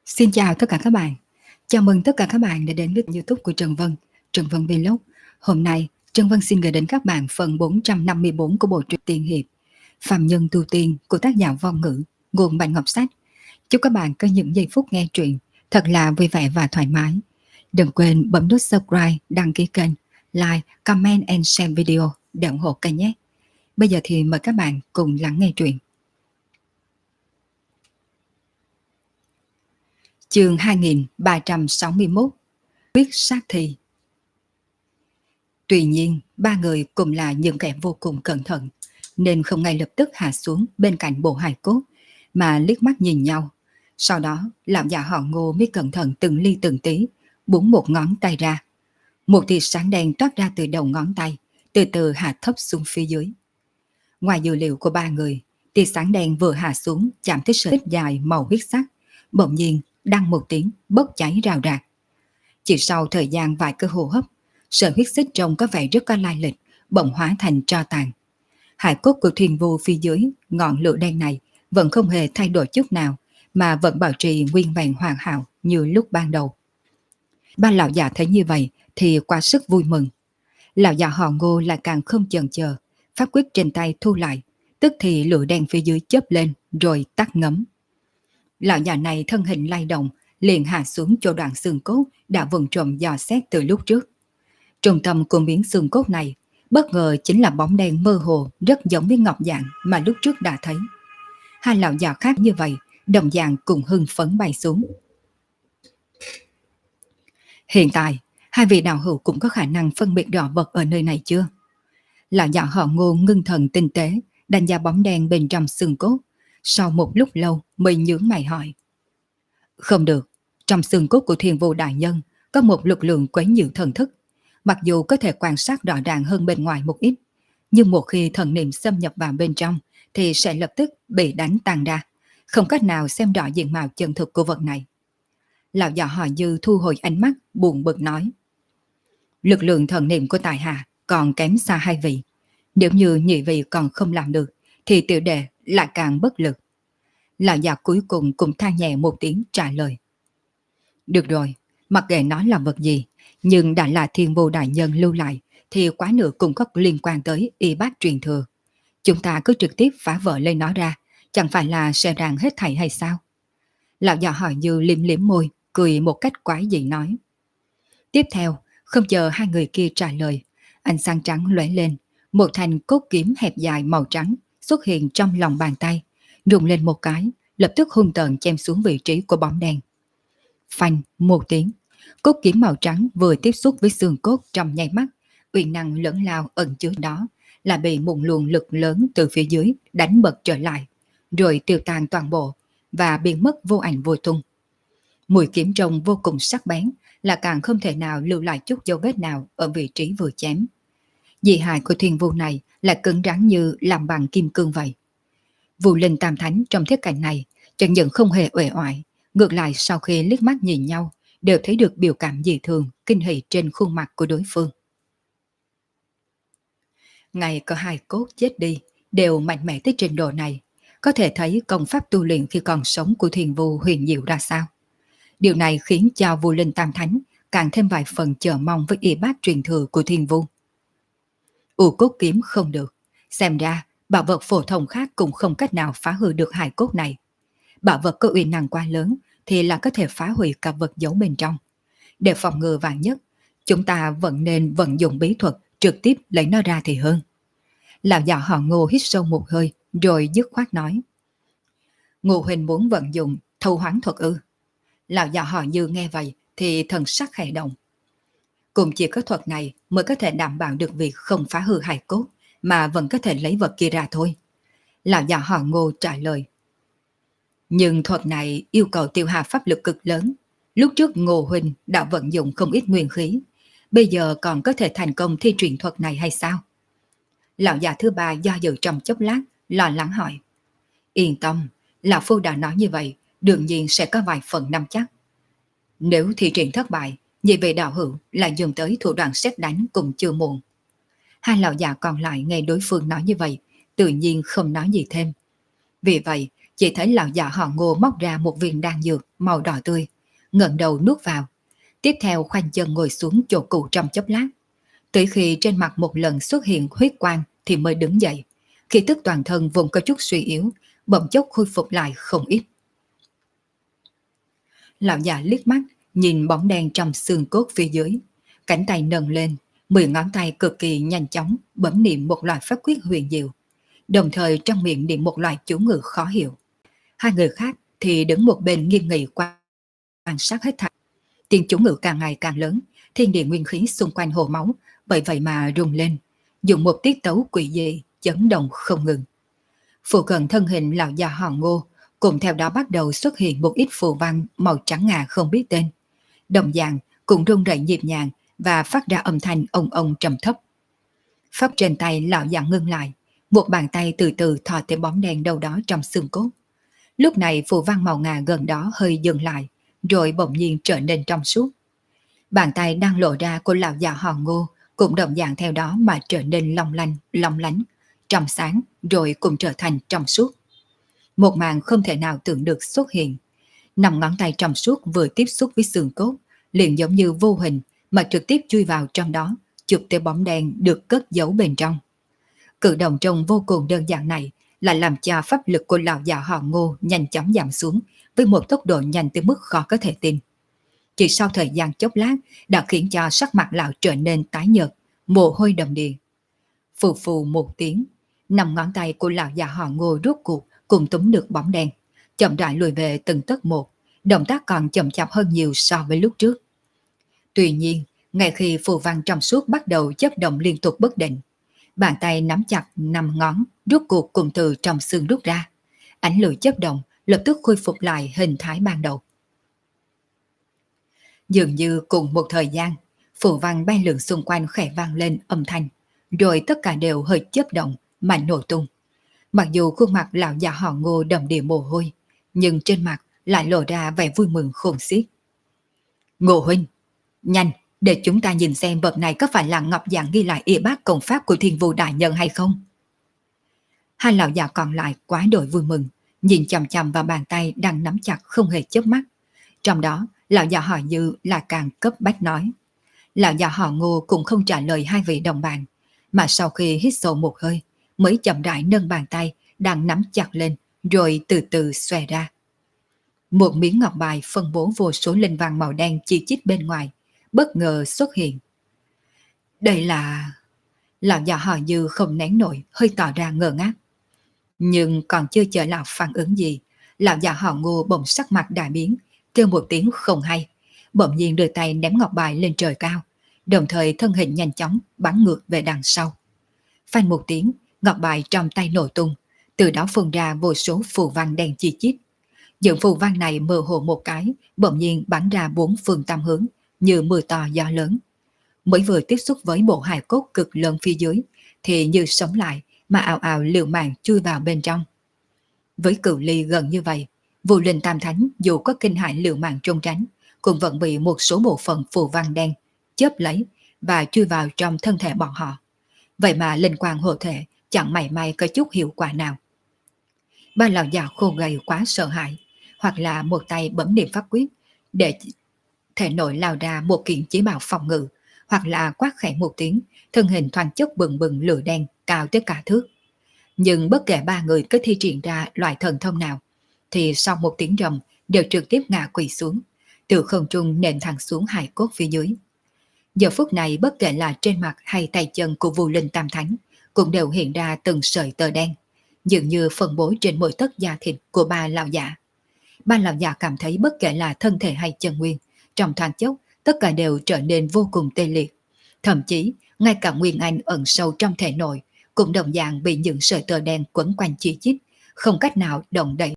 Xin chào tất cả các bạn. Chào mừng tất cả các bạn đã đến với YouTube của Trần Vân, Trần Vân Vlog. Hôm nay, Trần Vân xin gửi đến các bạn phần 454 của bộ truyện tiên hiệp Phàm Nhân Tu Tiên của tác giả Vong Ngữ, nguồn Bạch Ngọc Sách. Chúc các bạn có những giây phút nghe truyện thật là vui vẻ và thoải mái. Đừng quên bấm nút subscribe, đăng ký kênh, like, comment and share video để ủng hộ kênh nhé. Bây giờ thì mời các bạn cùng lắng nghe truyện. Chương 2361 Quyết sát thi. Tuy nhiên, ba người cùng là những kẻ vô cùng cẩn thận, nên không ngay lập tức hạ xuống bên cạnh bộ hài cốt, mà liếc mắt nhìn nhau. Sau đó, lão già họ Ngô mới cẩn thận từng ly từng tí, búng một ngón tay ra. Một tia sáng đen toát ra từ đầu ngón tay, từ từ hạ thấp xuống phía dưới. Ngoài dự liệu của ba người, tia sáng đen vừa hạ xuống chạm tới sợi xích dài màu huyết sắc, bỗng nhiên đăng một tiếng bốc cháy rào rạc. Chỉ sau thời gian vài cái hô hấp, sợi huyết xích trông có vẻ rất có lai lịch bỗng hóa thành tro tàn. Hải cốt của Thiên Vu phía dưới ngọn lửa đen này vẫn không hề thay đổi chút nào, mà vẫn bảo trì nguyên vẹn hoàn hảo như lúc ban đầu. Ba lão già thấy như vậy thì quá sức vui mừng. Lão già họ Ngô lại càng không chần chờ, pháp quyết trên tay thu lại, tức thì lửa đen phía dưới chớp lên rồi tắt ngấm. Lão già này thân hình lay động, liền hạ xuống chỗ đoạn xương cốt đã vần trộm dò xét từ lúc trước. Trung tâm của miếng xương cốt này bất ngờ chính là bóng đen mơ hồ rất giống với ngọc dạng mà lúc trước đã thấy. Hai lão già khác như vậy, đồng dạng cùng hưng phấn bay xuống. Hiện tại, hai vị đạo hữu cũng có khả năng phân biệt rõ vật ở nơi này chưa? Lão già họ Ngô ngưng thần tinh tế, đánh giá bóng đen bên trong xương cốt. Sau một lúc lâu mới nhướng mày hỏi. Không được, trong xương cốt của Thiên Vô đại nhân có một lực lượng quấy nhiễu thần thức. Mặc dù có thể quan sát rõ ràng hơn bên ngoài một ít, nhưng một khi thần niệm xâm nhập vào bên trong thì sẽ lập tức bị đánh tan ra, không cách nào xem rõ diện mạo chân thực của vật này. Lão già họ Dư thu hồi ánh mắt buồn bực nói. Lực lượng thần niệm của tài hạ còn kém xa hai vị. Nếu như nhị vị còn không làm được thì tiểu đệ lại càng bất lực. Lão già cuối cùng cũng than nhẹ một tiếng trả lời. Được rồi, mặc kệ nó là vật gì, nhưng đã là Thiên Vô đại nhân lưu lại thì quá nữa cũng có liên quan tới y bát truyền thừa. Chúng ta cứ trực tiếp phá vỡ lấy nó ra, chẳng phải là sẽ ràng hết thảy hay sao? Lão già hỏi Dư liếm liếm môi, cười một cách quái dị nói. Tiếp theo, không chờ hai người kia trả lời, ánh sáng trắng lóe lên, một thanh cốt kiếm hẹp dài màu trắng xuất hiện trong lòng bàn tay, rung lên một cái, lập tức hung tợn chém xuống vị trí của bóng đen. Phanh một tiếng, cốt kiếm màu trắng vừa tiếp xúc với xương cốt trong nháy mắt, uy năng lớn lao ẩn chứa đó là bị một luồng lực lớn từ phía dưới đánh bật trở lại, rồi tiêu tan toàn bộ và biến mất vô ảnh vô tung. Mũi kiếm trông vô cùng sắc bén, là càng không thể nào lưu lại chút dấu vết nào ở vị trí vừa chém. Dị hại của Thiên Vu này là cứng rắn như làm bằng kim cương vậy. Vũ Linh Tam Thánh trong thiết cảnh này chẳng những không hề uể oải, ngược lại sau khi liếc mắt nhìn nhau đều thấy được biểu cảm dị thường, kinh hỉ trên khuôn mặt của đối phương. Ngay có hai cốt chết đi đều mạnh mẽ tới trình độ này, có thể thấy công pháp tu luyện khi còn sống của Thiên Vu huyền diệu ra sao. Điều này khiến cho Vũ Linh Tam Thánh càng thêm vài phần chờ mong với y bát truyền thừa của Thiên Vu. U cốt kiếm không được, xem ra bảo vật phổ thông khác cũng không cách nào phá hư được hài cốt này. Bảo vật có uy năng quá lớn thì là có thể phá hủy cả vật giấu bên trong. Để phòng ngừa vạn nhất, chúng ta vẫn nên vận dụng bí thuật trực tiếp lấy nó ra thì hơn. Lão già họ Ngô hít sâu một hơi rồi dứt khoát nói. Ngô huynh muốn vận dụng thâu hoán thuật ư? Lão già họ Dư nghe vậy thì thần sắc khẽ động. Cũng chỉ có thuật này mới có thể đảm bảo được việc không phá hư hài cốt mà vẫn có thể lấy vật kia ra thôi. Lão già họ Ngô trả lời. Nhưng thuật này yêu cầu tiêu hao pháp lực cực lớn. Lúc trước Ngô huynh đã vận dụng không ít nguyên khí, bây giờ còn có thể thành công thi triển thuật này hay sao? Lão già thứ ba do dự trong chốc lát, lo lắng hỏi. Yên tâm, lão phu đã nói như vậy, đương nhiên sẽ có vài phần nắm chắc. Nếu thi triển thất bại, nhị vị đạo hữu lại dùng tới thủ đoạn sét đánh cũng chưa muộn. Hai lão già còn lại nghe đối phương nói như vậy, tự nhiên không nói gì thêm. Vì vậy, Chỉ thấy lão già họ Ngô móc ra một viên đan dược màu đỏ tươi, ngẩng đầu nuốt vào. Tiếp theo khoanh chân ngồi xuống chỗ cũ trong chốc lát. Tới khi trên mặt một lần xuất hiện huyết quang thì mới đứng dậy. Khí tức toàn thân vốn có chút suy yếu, bỗng chốc khôi phục lại không ít. Lão già liếc mắt, nhìn bóng đen trong xương cốt phía dưới. Cánh tay nâng lên, 10 ngón tay cực kỳ nhanh chóng bấm niệm một loại pháp quyết huyền diệu. Đồng thời trong miệng niệm một loại chú ngữ khó hiểu. Hai người khác thì đứng một bên nghiêm nghị quan sát hết thảy. Tiếng chú ngữ càng ngày càng lớn, thiên địa nguyên khí xung quanh hồ máu bởi vậy mà rung lên, dùng một tiết tấu quỷ dị chấn động không ngừng. Phụ cận thân hình lão già họ Ngô cùng theo đó bắt đầu xuất hiện một ít phù văn màu trắng ngà không biết tên. Đồng dạng cũng rung rẩy nhịp nhàng và phát ra âm thanh ông ông trầm thấp. Pháp trên tay lão già ngưng lại, một bàn tay từ từ thò tới bóng đèn đâu đó trong xương cốt. Lúc này phù văn màu ngà gần đó hơi dừng lại, rồi bỗng nhiên trở nên trong suốt. Bàn tay đang lộ ra của lão già họ Ngô cũng đồng dạng theo đó mà trở nên long lánh, trong sáng rồi cũng trở thành trong suốt. Một màn không thể nào tưởng được xuất hiện. 5 ngón tay trong suốt vừa tiếp xúc với xương cốt, liền giống như vô hình mà trực tiếp chui vào trong đó, chụp tới bóng đen được cất giấu bên trong. Cử động trông vô cùng đơn giản này lại làm cho pháp lực của lão già họ Ngô nhanh chóng giảm xuống với một tốc độ nhanh tới mức khó có thể tin. Chỉ sau thời gian chốc lát đã khiến cho sắc mặt lão trở nên tái nhợt, mồ hôi đầm đìa. Phù phù một tiếng, 5 ngón tay của lão già họ Ngô rốt cuộc cùng túm được bóng đen, chậm rãi lùi về từng tấc một, động tác còn chậm chạp hơn nhiều so với lúc trước. Tuy nhiên, ngay khi phù văn trong suốt bắt đầu chớp động liên tục bất định, bàn tay nắm chặt 5 ngón rốt cuộc cùng từ trong xương rút ra. Ánh lửa chớp động lập tức khôi phục lại hình thái ban đầu. Dường như cùng một thời gian, phù văn bay lượn xung quanh khẽ vang lên âm thanh, rồi tất cả đều hơi chớp động mà nổ tung. Mặc dù khuôn mặt lão già họ Ngô đầm đìa mồ hôi, nhưng trên mặt lại lộ ra vẻ vui mừng khôn xiết. Ngô huynh, nhanh, để chúng ta nhìn xem vật này có phải là ngọc dạng ghi lại y bát công pháp của Thiên Vu đại nhân hay không. Hai lão già còn lại quá đổi vui mừng, nhìn chằm chằm vào bàn tay đang nắm chặt không hề chớp mắt. Trong đó, lão già họ Dư là càng cấp bách nói. Lão già họ Ngô cũng không trả lời hai vị đồng bạn, mà sau khi hít sâu một hơi, mới chậm rãi nâng bàn tay đang nắm chặt lên, rồi từ từ xòe ra. Một miếng ngọc bài phân bố vô số linh văn màu đen chi chít bên ngoài, bất ngờ xuất hiện. Đây là... Lão già họ Dư không nén nổi, hơi tỏ ra ngơ ngác. Nhưng còn chưa chờ lão phản ứng gì, lão già họ Ngô bỗng sắc mặt đại biến, kêu một tiếng không hay, bỗng nhiên đưa tay ném ngọc bài lên trời cao, đồng thời thân hình nhanh chóng bắn ngược về đằng sau. Phanh một tiếng, ngọc bài trong tay nổ tung, từ đó phun ra vô số phù văn đen chi chít. Những phù văn này mơ hồ một cái, bỗng nhiên bắn ra 4 phương tam hướng, như mưa to gió lớn. Mới vừa tiếp xúc với bộ hài cốt cực lớn phía dưới, thì như sống lại mà ào ào liều mạng chui vào bên trong. Với cự ly gần như vậy, Vũ Linh Tam Thánh dù có kinh hãi liều mạng trốn tránh, cũng vẫn bị một số bộ phận phù văn đen chớp lấy và chui vào trong thân thể bọn họ. Vậy mà linh quang hộ thể chẳng mảy may có chút hiệu quả nào. Ba lão già khô gầy quá sợ hãi, hoặc là một tay bấm niệm pháp quyết để thể nội lao ra một kiện chí bảo phòng ngự, hoặc là quát khẽ một tiếng, thân hình thoáng chốc bừng bừng lửa đen cao tới cả thước. Nhưng bất kể ba người có thi triển ra loại thần thông nào, thì sau một tiếng rầm đều trực tiếp ngã quỵ xuống, từ không trung nện thẳng xuống hài cốt phía dưới. Giờ phút này bất kể là trên mặt hay tay chân của Vũ Linh Tam Thánh cũng đều hiện ra từng sợi tơ đen, dường như phân bố trên mỗi tấc da thịt của ba lão già. Ba lão già cảm thấy bất kể là thân thể hay chân nguyên, trong thoáng chốc tất cả đều trở nên vô cùng tê liệt. Thậm chí ngay cả nguyên anh ẩn sâu trong thể nội cũng đồng dạng bị những sợi tơ đen quấn quanh chi chít, không cách nào động đậy.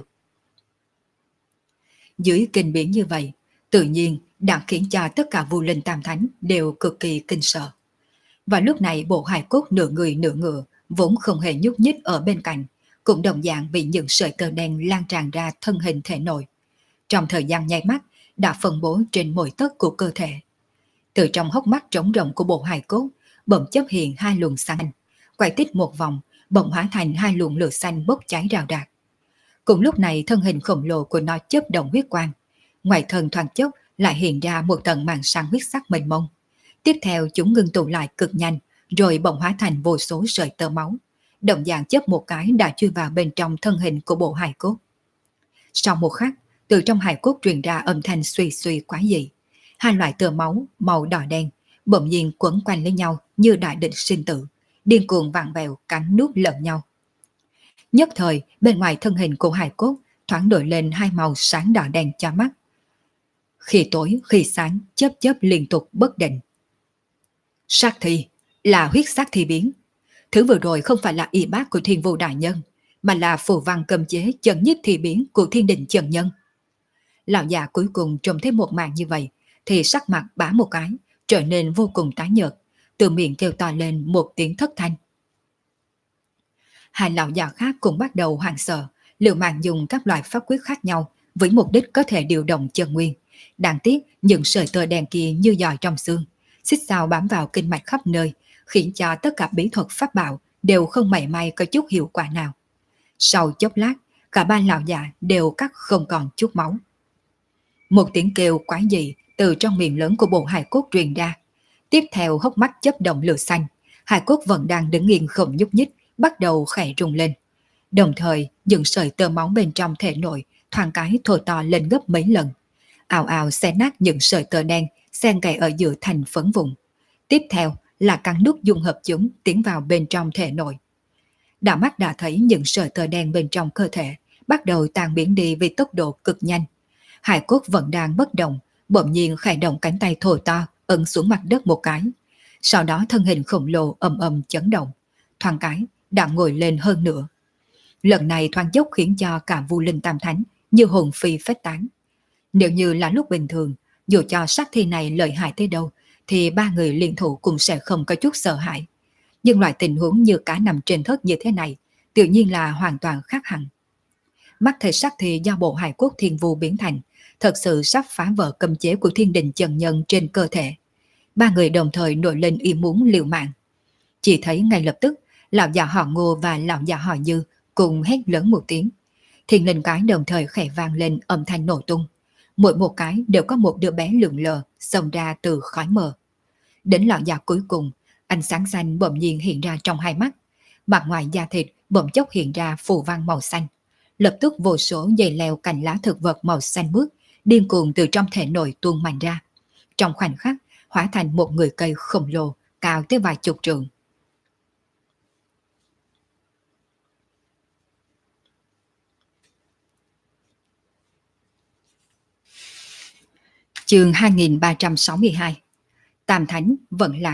Dưới kinh biến như vậy, tự nhiên đã khiến cho tất cả Vũ Linh Tam Thánh đều cực kỳ kinh sợ. Và lúc này bộ hài cốt nửa người nửa ngựa vốn không hề nhúc nhích ở bên cạnh, cũng đồng dạng bị những sợi tơ đen lan tràn ra thân hình thể nội. Trong thời gian nháy mắt đã phân bố trên mỗi tấc của cơ thể. Từ trong hốc mắt trống rỗng của bộ hài cốt bỗng chấp hiện 2 luồng xanh, quay tít một vòng, bỗng hóa thành 2 luồng lửa xanh bốc cháy rào rạc. Cùng lúc này thân hình khổng lồ của nó chớp động huyết quang. Ngoài thân thoáng chốc lại hiện ra một tầng màn sáng huyết sắc mênh mông. Tiếp theo chúng ngưng tụ lại cực nhanh, rồi bỗng hóa thành vô số sợi tơ máu. Đồng dạng chớp một cái đã chui vào bên trong thân hình của bộ hài cốt. Sau một khắc, từ trong hài cốt truyền ra âm thanh suy suy quái dị. Hai loại tơ máu màu đỏ đen bỗng nhiên quấn quanh lấy nhau như đại địch sinh tử, điên cuồng vặn vẹo cắn nuốt lẫn nhau. Nhất thời, bên ngoài thân hình của hài cốt thoáng đổi lên hai màu sáng đỏ đen cho mắt. Khi tối, khi sáng, chớp chớp liên tục bất định. Sát thi là huyết sát thi biến. Thứ vừa rồi không phải là y bác của Thiên Vu đại nhân, mà là phù văn cầm chế chấn nhiếp thi biến của Thiên Đình chân nhân. Lão già cuối cùng trông thấy một màn như vậy, thì sắc mặt bá một cái, trở nên vô cùng tái nhợt, từ miệng kêu to lên một tiếng thất thanh. Hai lão già khác cũng bắt đầu hoảng sợ, liều mạng dùng các loại pháp quyết khác nhau với mục đích có thể điều động chân nguyên. Đáng tiếc những sợi tơ đen kia như giòi trong xương, xích sao bám vào kinh mạch khắp nơi, khiến cho tất cả bí thuật pháp bảo đều không mảy may có chút hiệu quả nào. Sau chốc lát, cả ba lão già đều cắt không còn chút máu. Một tiếng kêu quái dị từ trong miệng lớn của bộ hài cốt truyền ra. Tiếp theo hốc mắt chớp động lửa xanh, hài cốt vẫn đang đứng yên không nhúc nhích, bắt đầu khẽ rung lên. Đồng thời, những sợi tơ máu bên trong thể nội thoáng cái thổi to lên gấp mấy lần. Ào ào xé nát những sợi tơ đen xen kẽ ở giữa thành phấn vụn. Tiếp theo là cắn nút dung hợp chúng tiến vào bên trong thể nội. Đảo mắt đã thấy những sợi tơ đen bên trong cơ thể bắt đầu tan biến đi với tốc độ cực nhanh. Hải cốt vẫn đang bất động, bỗng nhiên khẽ động cánh tay thổi to ấn xuống mặt đất một cái. Sau đó thân hình khổng lồ ầm ầm chấn động, thoáng cái đã ngồi lên hơn nữa. Lần này thoáng chốc khiến cho cả Vu Linh Tam Thánh như hồn phi phách tán. Nếu như là lúc bình thường, dù cho sát thi này lợi hại tới đâu, thì ba người liên thủ cũng sẽ không có chút sợ hãi. Nhưng loại tình huống như cá nằm trên thớt như thế này, tự nhiên là hoàn toàn khác hẳn. Mắt thấy sát thi do bộ hài cốt Thiên Vu biến thành, thật sự sắp phá vỡ cấm chế của Thiên Đình chân nhân trên cơ thể. Ba người đồng thời nổi lên ý muốn liều mạng. Chỉ thấy ngay lập tức, lão già họ Ngô và lão già họ Như cùng hét lớn một tiếng. Thiên linh cái đồng thời khẽ vang lên âm thanh nổ tung. Mỗi một cái đều có một đứa bé lượn lờ xông ra từ khói mờ. Đến lão già cuối cùng, ánh sáng xanh bỗng nhiên hiện ra trong hai mắt. Mặt ngoài da thịt bỗng chốc hiện ra phù văn màu xanh. Lập tức vô số dây leo cành lá thực vật màu xanh mướt điên cuồng từ trong thể nội tuôn mạnh ra. Trong khoảnh khắc, hóa thành một người cây khổng lồ cao tới vài chục trượng. Chương 2362. Tam Thánh vận lạc.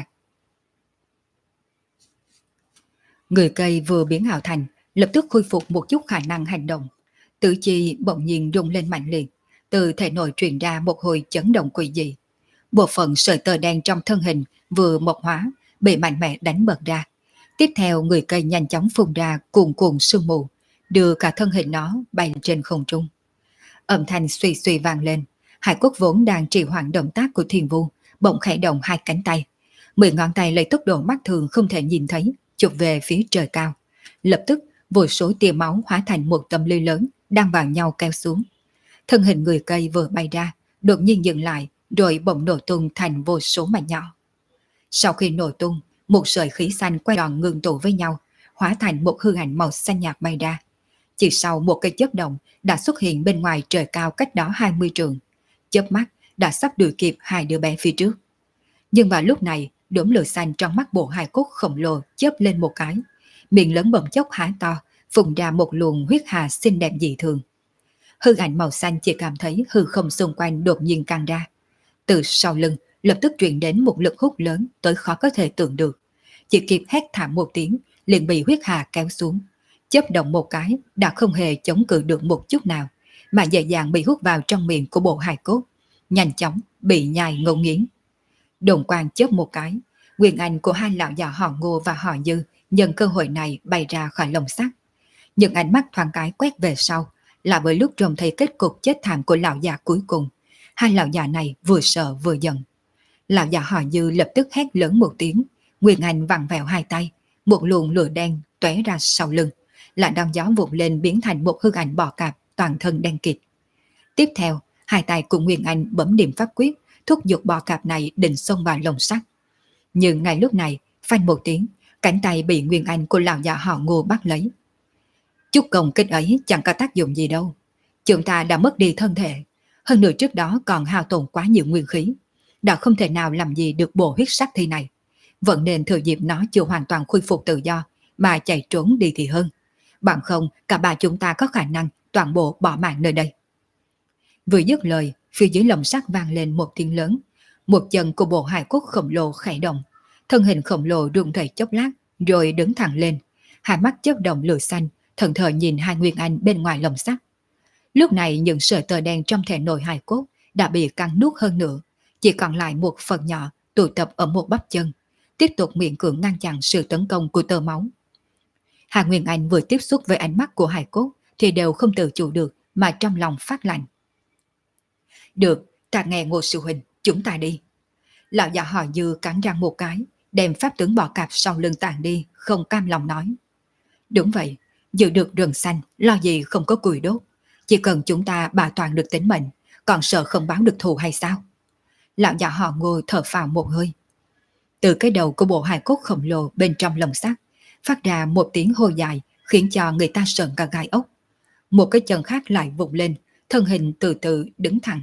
Người cây vừa biến ảo thành, lập tức khôi phục một chút khả năng hành động. Tử chi bỗng nhiên rung lên mạnh liệt, từ thể nội truyền ra một hồi chấn động quỷ dị. Bộ phận sợi tơ đen trong thân hình vừa mộc hóa, bị mạnh mẽ đánh bật ra. Tiếp theo người cây nhanh chóng phun ra cuồn cuộn sương mù, đưa cả thân hình nó bay trên không trung. Âm thanh suy suy vang lên. Hải Cốt vốn đang trì hoãn động tác của Thiên Vu, bỗng khẽ động hai cánh tay. 10 ngón tay lấy tốc độ mắt thường không thể nhìn thấy, chụp về phía trời cao. Lập tức, vô số tia máu hóa thành một tấm lưới lớn, đang vào nhau kéo xuống. Thân hình người cây vừa bay ra, đột nhiên dừng lại, rồi bỗng nổ tung thành vô số mảnh nhỏ. Sau khi nổ tung, một sợi khí xanh quay tròn ngưng tụ với nhau, hóa thành một hư ảnh màu xanh nhạt bay ra. Chỉ sau một cái chớp động đã xuất hiện bên ngoài trời cao cách đó 20 trượng. Chớp mắt đã sắp đuổi kịp hai đứa bé phía trước. Nhưng vào lúc này, đốm lửa xanh trong mắt bộ hài cốt khổng lồ chớp lên một cái, miệng lớn bỗng chốc há to, phun ra một luồng huyết hà xinh đẹp dị thường. Hư ảnh màu xanh chỉ cảm thấy hư không xung quanh đột nhiên căng ra. Từ sau lưng lập tức truyền đến một lực hút lớn tới khó có thể tưởng được. Chỉ kịp hét thảm một tiếng, liền bị huyết hà kéo xuống. Chớp động một cái đã không hề chống cự được một chút nào, mà dễ dàng bị hút vào trong miệng của bộ hài cốt, nhanh chóng bị nhai ngấu nghiến. Đồn quang chớp một cái, quyền ảnh của hai lão già họ Ngô và họ Dư nhân cơ hội này bay ra khỏi lồng sắt. Những ánh mắt thoáng cái quét về sau, là với lúc trông thấy kết cục chết thảm của lão già cuối cùng. Hai lão già này vừa sợ vừa giận. Lão già họ Dư lập tức hét lớn một tiếng, quyền ảnh vặn vẹo hai tay, một luồng lửa đen tóe ra sau lưng, là đòn gió vụt lên biến thành một hư ảnh bò cạp toàn thân đen kịt. Tiếp theo, hai tay của Nguyên Anh bấm niệm pháp quyết, thúc giục bò cạp này định xông vào lồng sắt. Nhưng ngay lúc này, phanh một tiếng, cánh tay bị Nguyên Anh của lão già họ Ngô bắt lấy. Chút công kích ấy chẳng có tác dụng gì đâu. Chúng ta đã mất đi thân thể, hơn nữa trước đó còn hao tổn quá nhiều nguyên khí, đã không thể nào làm gì được bộ huyết sắc thi này. Vẫn nên thừa dịp nó chưa hoàn toàn khôi phục tự do mà chạy trốn đi thì hơn. Bằng không, cả ba chúng ta có khả năng toàn bộ bỏ mạng nơi đây. Vừa dứt lời, phía dưới lồng sắt vang lên một tiếng lớn. Một chân của bộ hài cốt khổng lồ khẽ động, thân hình khổng lồ rung rẩy chốc lát, rồi đứng thẳng lên, hai mắt chớp động lửa xanh, thần thờ nhìn hai Nguyên Anh bên ngoài lồng sắt. Lúc này những sợi tơ đen trong thể nội hài cốt đã bị cắn nuốt hơn nữa, chỉ còn lại một phần nhỏ tụ tập ở một bắp chân, tiếp tục miễn cưỡng ngăn chặn sự tấn công của tơ máu. Hà Nguyên Anh vừa tiếp xúc với ánh mắt của hài cốt thì đều không tự chủ được mà trong lòng phát lạnh. Được, ta nghe Ngô sư huynh, chúng ta đi. Lão già họ Dư cắn răng một cái, đem pháp tướng bò cạp sau lưng tàn đi, không cam lòng nói. Đúng vậy, giữ được rừng xanh, lo gì không có củi đốt. Chỉ cần chúng ta bảo toàn được tính mệnh, còn sợ không báo được thù hay sao? Lão già họ Ngô thở phào một hơi. Từ cái đầu của bộ hài cốt khổng lồ bên trong lồng sắt phát ra một tiếng hô dài, khiến cho người ta sợn cả gai ốc. Một cái chân khác lại vụt lên, thân hình từ từ đứng thẳng.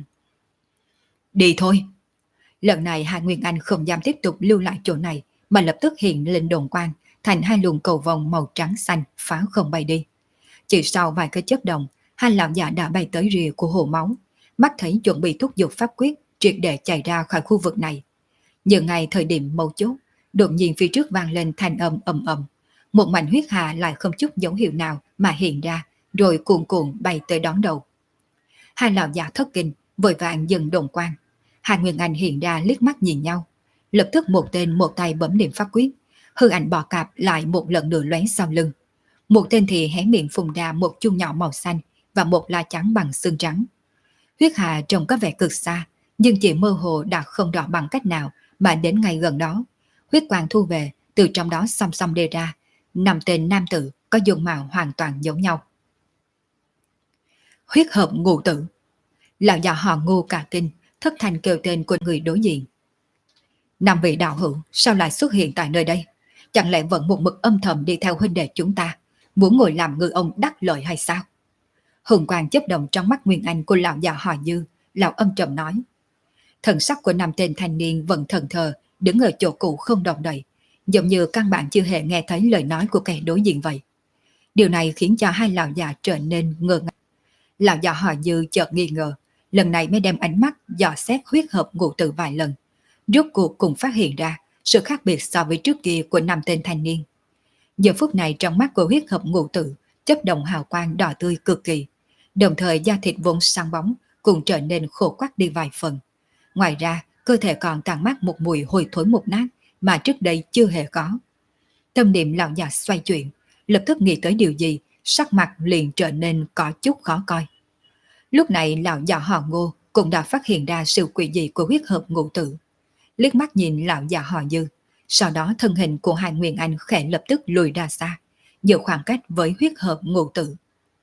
Đi thôi. Lần này Hà Nguyên Anh không dám tiếp tục lưu lại chỗ này, mà lập tức hiện lên đồn quang, thành hai luồng cầu vồng màu trắng xanh phá không bay đi. Chỉ sau vài cái chớp động, hai lão già đã bay tới rìa của hồ máu, mắt thấy chuẩn bị thúc giục pháp quyết triệt để chạy ra khỏi khu vực này. Nhưng ngay thời điểm mấu chốt, đột nhiên phía trước vang lên thanh âm ầm ầm, một mảnh huyết hà lại không chút dấu hiệu nào mà hiện ra, rồi cuồn cuộn bay tới đón đầu. Hai lão già thất kinh, vội vàng dừng đồn quang. Hai Nguyên Anh hiện ra liếc mắt nhìn nhau, lập tức một tên một tay bấm niệm pháp quyết, hư ảnh bò cạp lại một lần nữa lóe sau lưng. Một tên thì hé miệng phun ra một chuông nhỏ màu xanh và một la trắng bằng xương trắng. Huyết hà trông có vẻ cực xa, nhưng chỉ mơ hồ đã không rõ bằng cách nào mà đến ngay gần đó. Huyết quang thu về, từ trong đó song song đề ra, 5 tên nam tử có dung mạo hoàn toàn giống nhau. Huyết hợp ngũ tử. Lão già họ Ngô cả kinh, thất thanh kêu tên của người đối diện. 5 vị đạo hữu sao lại xuất hiện tại nơi đây? Chẳng lẽ vẫn một mực âm thầm đi theo huynh đệ chúng ta, muốn ngồi làm ngư ông đắc lợi hay sao? Hùng quang chớp động trong mắt Nguyên Anh của lão già họ Dư, lão âm trầm nói. Thần sắc của 5 tên thanh niên vẫn thần thờ, đứng ở chỗ cũ không động đậy, giống như căn bản chưa hề nghe thấy lời nói của kẻ đối diện vậy. Điều này khiến cho hai lão già trở nên ngơ ngác. Lão già họ Dư chợt nghi ngờ, lần này mới đem ánh mắt dò xét huyết hợp ngũ tử vài lần, rốt cuộc cùng phát hiện ra sự khác biệt so với trước kia của 5 tên thanh niên. Giờ phút này trong mắt của huyết hợp ngũ tử chớp động hào quang đỏ tươi cực kỳ, đồng thời da thịt vốn sáng bóng cũng trở nên khô quắc đi vài phần. Ngoài ra, cơ thể còn tàn mát một mùi hôi thối mục nát mà trước đây chưa hề có. Tâm niệm lão già xoay chuyển, lập tức nghĩ tới điều gì, sắc mặt liền trở nên có chút khó coi. Lúc này lão già họ Ngô cũng đã phát hiện ra sự quỷ dị của huyết hợp ngũ tử. Liếc mắt nhìn lão già họ Dư, sau đó thân hình của hai Nguyên Anh khẽ lập tức lùi ra xa, giữ khoảng cách với huyết hợp ngũ tử.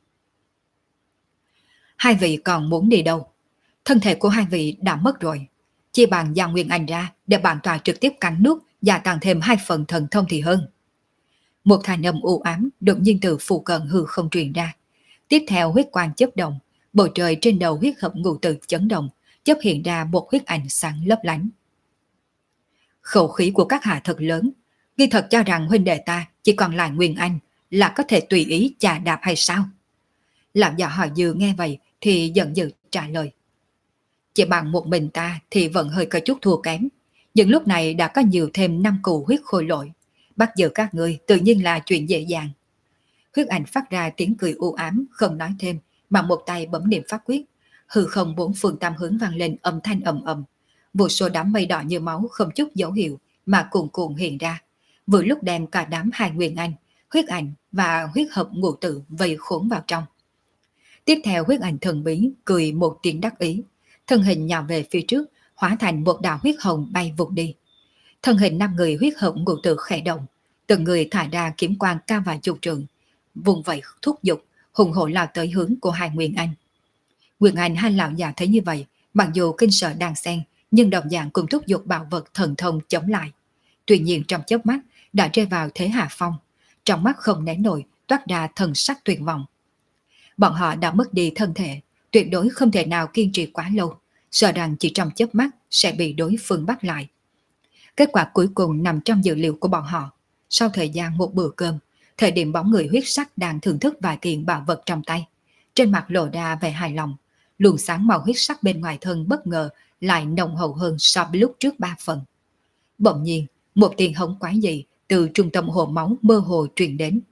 Hai vị còn muốn đi đâu? Thân thể của hai vị đã mất rồi. Chia bằng giao Nguyên Anh ra để bản tòa trực tiếp cắn nuốt, gia tăng thêm 2 phần thần thông thì hơn. Một thanh âm u ám đột nhiên từ phụ cận hư không truyền ra. Tiếp theo huyết quang chớp động, bầu trời trên đầu huyết hợp ngũ tử chấn động, chớp hiện ra một huyết ảnh sáng lấp lánh. Khẩu khí của các hạ thật lớn, nghi thật cho rằng huynh đệ ta chỉ còn lại Nguyên Anh là có thể tùy ý chà đạp hay sao? Lão già họ Dư nghe vậy thì giận dữ trả lời. Chỉ bằng một mình ta thì vẫn hơi có chút thua kém, nhưng lúc này đã có nhiều thêm 5 cụ huyết khôi lỗi, bắt giữ các ngươi tự nhiên là chuyện dễ dàng. Huyết ảnh phát ra tiếng cười u ám, không nói thêm, mà một tay bấm niệm pháp quyết, hư không 4 phương tam hướng vang lên âm thanh ầm ầm, vô số đám mây đỏ như máu không chút dấu hiệu mà cuồn cuộn hiện ra, vừa lúc đem cả đám hai Nguyên Anh, huyết ảnh và huyết hợp ngũ tử vây khốn vào trong. Tiếp theo huyết ảnh thần bí cười một tiếng đắc ý, thân hình nhào về phía trước, hóa thành một đạo huyết hồng bay vụt đi. Thân hình 5 người huyết hợp ngũ tử khẽ động, từng người thả ra kiếm quang cao vài chục trượng, vùng vẫy thúc giục, hùng hổ lao tới hướng của hai Nguyên Anh. Nguyên Anh hai lão già thấy như vậy, mặc dù kinh sợ đang xen, nhưng đồng dạng cũng thúc giục bảo vật thần thông chống lại. Tuy nhiên trong chớp mắt đã rơi vào thế hạ phong, trong mắt không nén nổi toát ra thần sắc tuyệt vọng. Bọn họ đã mất đi thân thể, tuyệt đối không thể nào kiên trì quá lâu, sợ rằng chỉ trong chớp mắt sẽ bị đối phương bắt lại. Kết quả cuối cùng nằm trong dự liệu của bọn họ. Sau thời gian một bữa cơm, thời điểm bóng người huyết sắc đang thưởng thức vài kiện bảo vật trong tay, trên mặt lộ ra vẻ hài lòng, luồng sáng màu huyết sắc bên ngoài thân bất ngờ lại nồng hậu hơn so với lúc trước 3 phần. Bỗng nhiên, một tiếng hống quái dị từ trung tâm hồ máu mơ hồ truyền đến.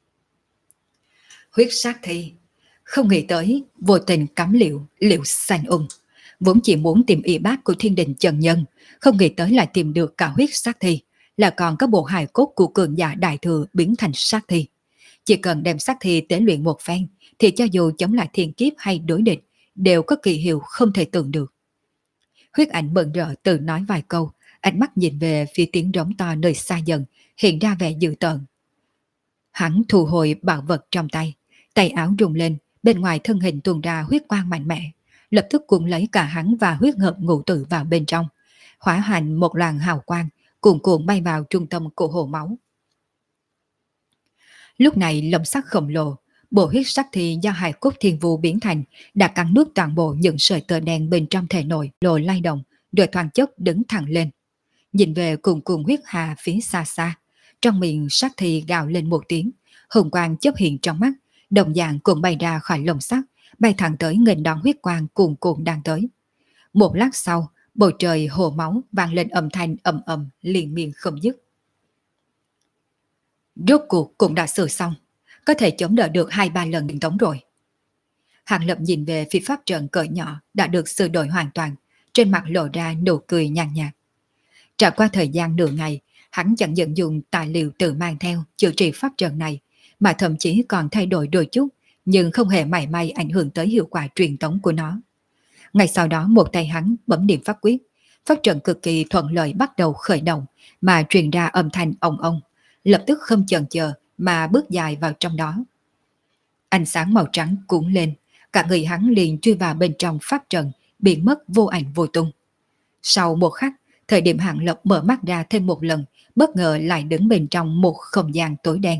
Huyết sắc thi, không nghĩ tới vô tình cắm liệu xanh vốn chỉ muốn tìm y bác của thiên đình chân nhân, không nghĩ tới lại tìm được cả huyết sát thi, là còn có bộ hài cốt của cường giả đại thừa biến thành sát thi. Chỉ cần đem sát thi tế luyện một phen, thì cho dù chống lại thiên kiếp hay đối địch, đều có kỳ hiệu không thể tưởng được. Huyết ảnh mừng rỡ tự nói vài câu, ánh mắt nhìn về phía tiếng rống to nơi xa dần, hiện ra vẻ dữ tợn. Hắn thu hồi bảo vật trong tay, tay áo rung lên, bên ngoài thân hình tuôn ra huyết quang mạnh mẽ, lập tức cuốn lấy cả hắn và huyết hợp ngũ tử vào bên trong, hóa thành một làn hào quang, cuồn cuộn bay vào trung tâm của hồ máu. Lúc này lồng sắt khổng lồ, bộ huyết sắc thì do hài cốt thiên vu biến thành, đã cắn nuốt toàn bộ những sợi tơ đen bên trong thể nội, lồ lay động, rồi thoáng chốc đứng thẳng lên. Nhìn về cuồn cuộn huyết hà phía xa xa, trong miệng sắc thì gào lên một tiếng, hồng quang chớp hiện trong mắt, đồng dạng cũng bay ra khỏi lồng sắt, bay thẳng tới nghênh đón huyết quang cuồn cuộn đang tới. Một lát sau, bầu trời hồ máu vang lên âm thanh ầm ầm liên miên không dứt. Rốt cuộc cũng đã sửa xong, có thể chống đỡ được 2-3 lần điện tống rồi. Hàng Lập nhìn về phía pháp trận cỡ nhỏ đã được sửa đổi hoàn toàn, trên mặt lộ ra nụ cười nhàn nhạt. Trải qua thời gian nửa ngày, hắn chẳng nhận dùng tài liệu tự mang theo chữa trị pháp trận này, mà thậm chí còn thay đổi đôi chút, nhưng không hề mảy may ảnh hưởng tới hiệu quả truyền tống của nó. Ngay sau đó một tay hắn bấm niệm pháp quyết, pháp trận cực kỳ thuận lợi bắt đầu khởi động, mà truyền ra âm thanh ong ong, lập tức không chần chờ mà bước dài vào trong đó. Ánh sáng màu trắng cuốn lên, cả người hắn liền chui vào bên trong pháp trận, biến mất vô ảnh vô tung. Sau một khắc, thời điểm Hàng Lập mở mắt ra thêm một lần, bất ngờ lại đứng bên trong một không gian tối đen.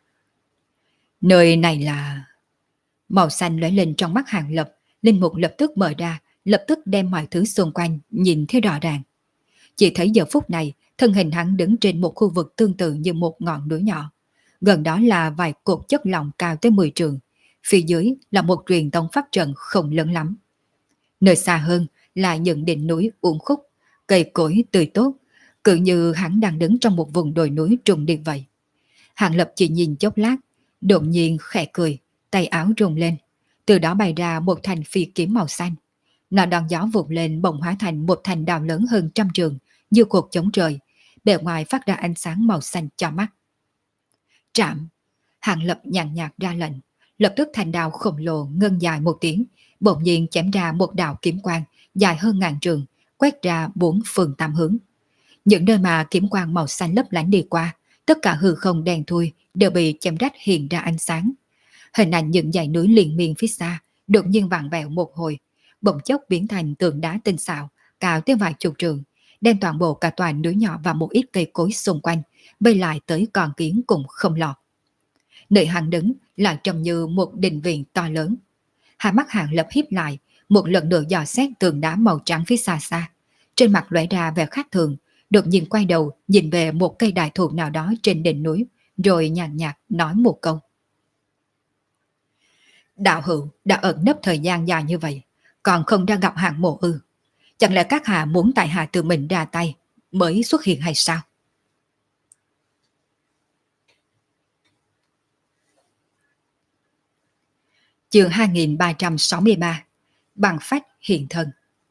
Nơi này là... Màu xanh lóe lên trong mắt Hàng Lập, linh mục lập tức mở ra, lập tức đem mọi thứ xung quanh nhìn thấy rõ ràng. Chỉ thấy giờ phút này, thân hình hắn đứng trên một khu vực tương tự như một ngọn núi nhỏ. Gần đó là vài cột chất lỏng cao tới 10 trượng, phía dưới là một truyền tống pháp trận không lớn lắm. Nơi xa hơn là những đỉnh núi uốn khúc, cây cối tươi tốt, cứ như hắn đang đứng trong một vùng đồi núi trùng điệp vậy. Hàng Lập chỉ nhìn chốc lát, đột nhiên khẽ cười, tay áo rung lên, từ đó bày ra một thanh phi kiếm màu xanh. Nó đón gió vụt lên bỗng hóa thành một thành đào lớn hơn 100 trượng, như cột chống trời, bề ngoài phát ra ánh sáng màu xanh cho mắt. Trạm! Hàng Lập nhàn nhạt ra lệnh, lập tức thành đào khổng lồ ngân dài một tiếng, bỗng nhiên chém ra một đạo kiếm quang dài hơn 1000 trượng, quét ra 4 phương 8 hướng. Những nơi mà kiếm quang màu xanh lấp lánh đi qua, tất cả hư không đen thui đều bị chém rách hiện ra ánh sáng. Hình ảnh những dãy núi liền miên phía xa đột nhiên vặn vẹo một hồi, bỗng chốc biến thành tượng đá tinh xảo, cao tới vài chục trượng, đem toàn bộ cả tòa núi nhỏ và một ít cây cối xung quanh vây lại tới con kiến cũng không lọt. Nơi hắn đứng lại trông như một đình viện to lớn. Hai mắt Hàng Lập híp lại, một lần nữa dò xét tường đá màu trắng phía xa xa, trên mặt lóe ra vẻ khác thường, đột nhiên quay đầu nhìn về một cây đại thụ nào đó trên đỉnh núi, rồi nhàn nhạt nói một câu. Đạo hữu đã ẩn nấp thời gian dài như vậy, còn không ra gặp hạng mộ ư? Chẳng lẽ các hạ muốn tại hạ tự mình ra tay mới xuất hiện hay sao? Chương 2363, Bằng phách hiện thân.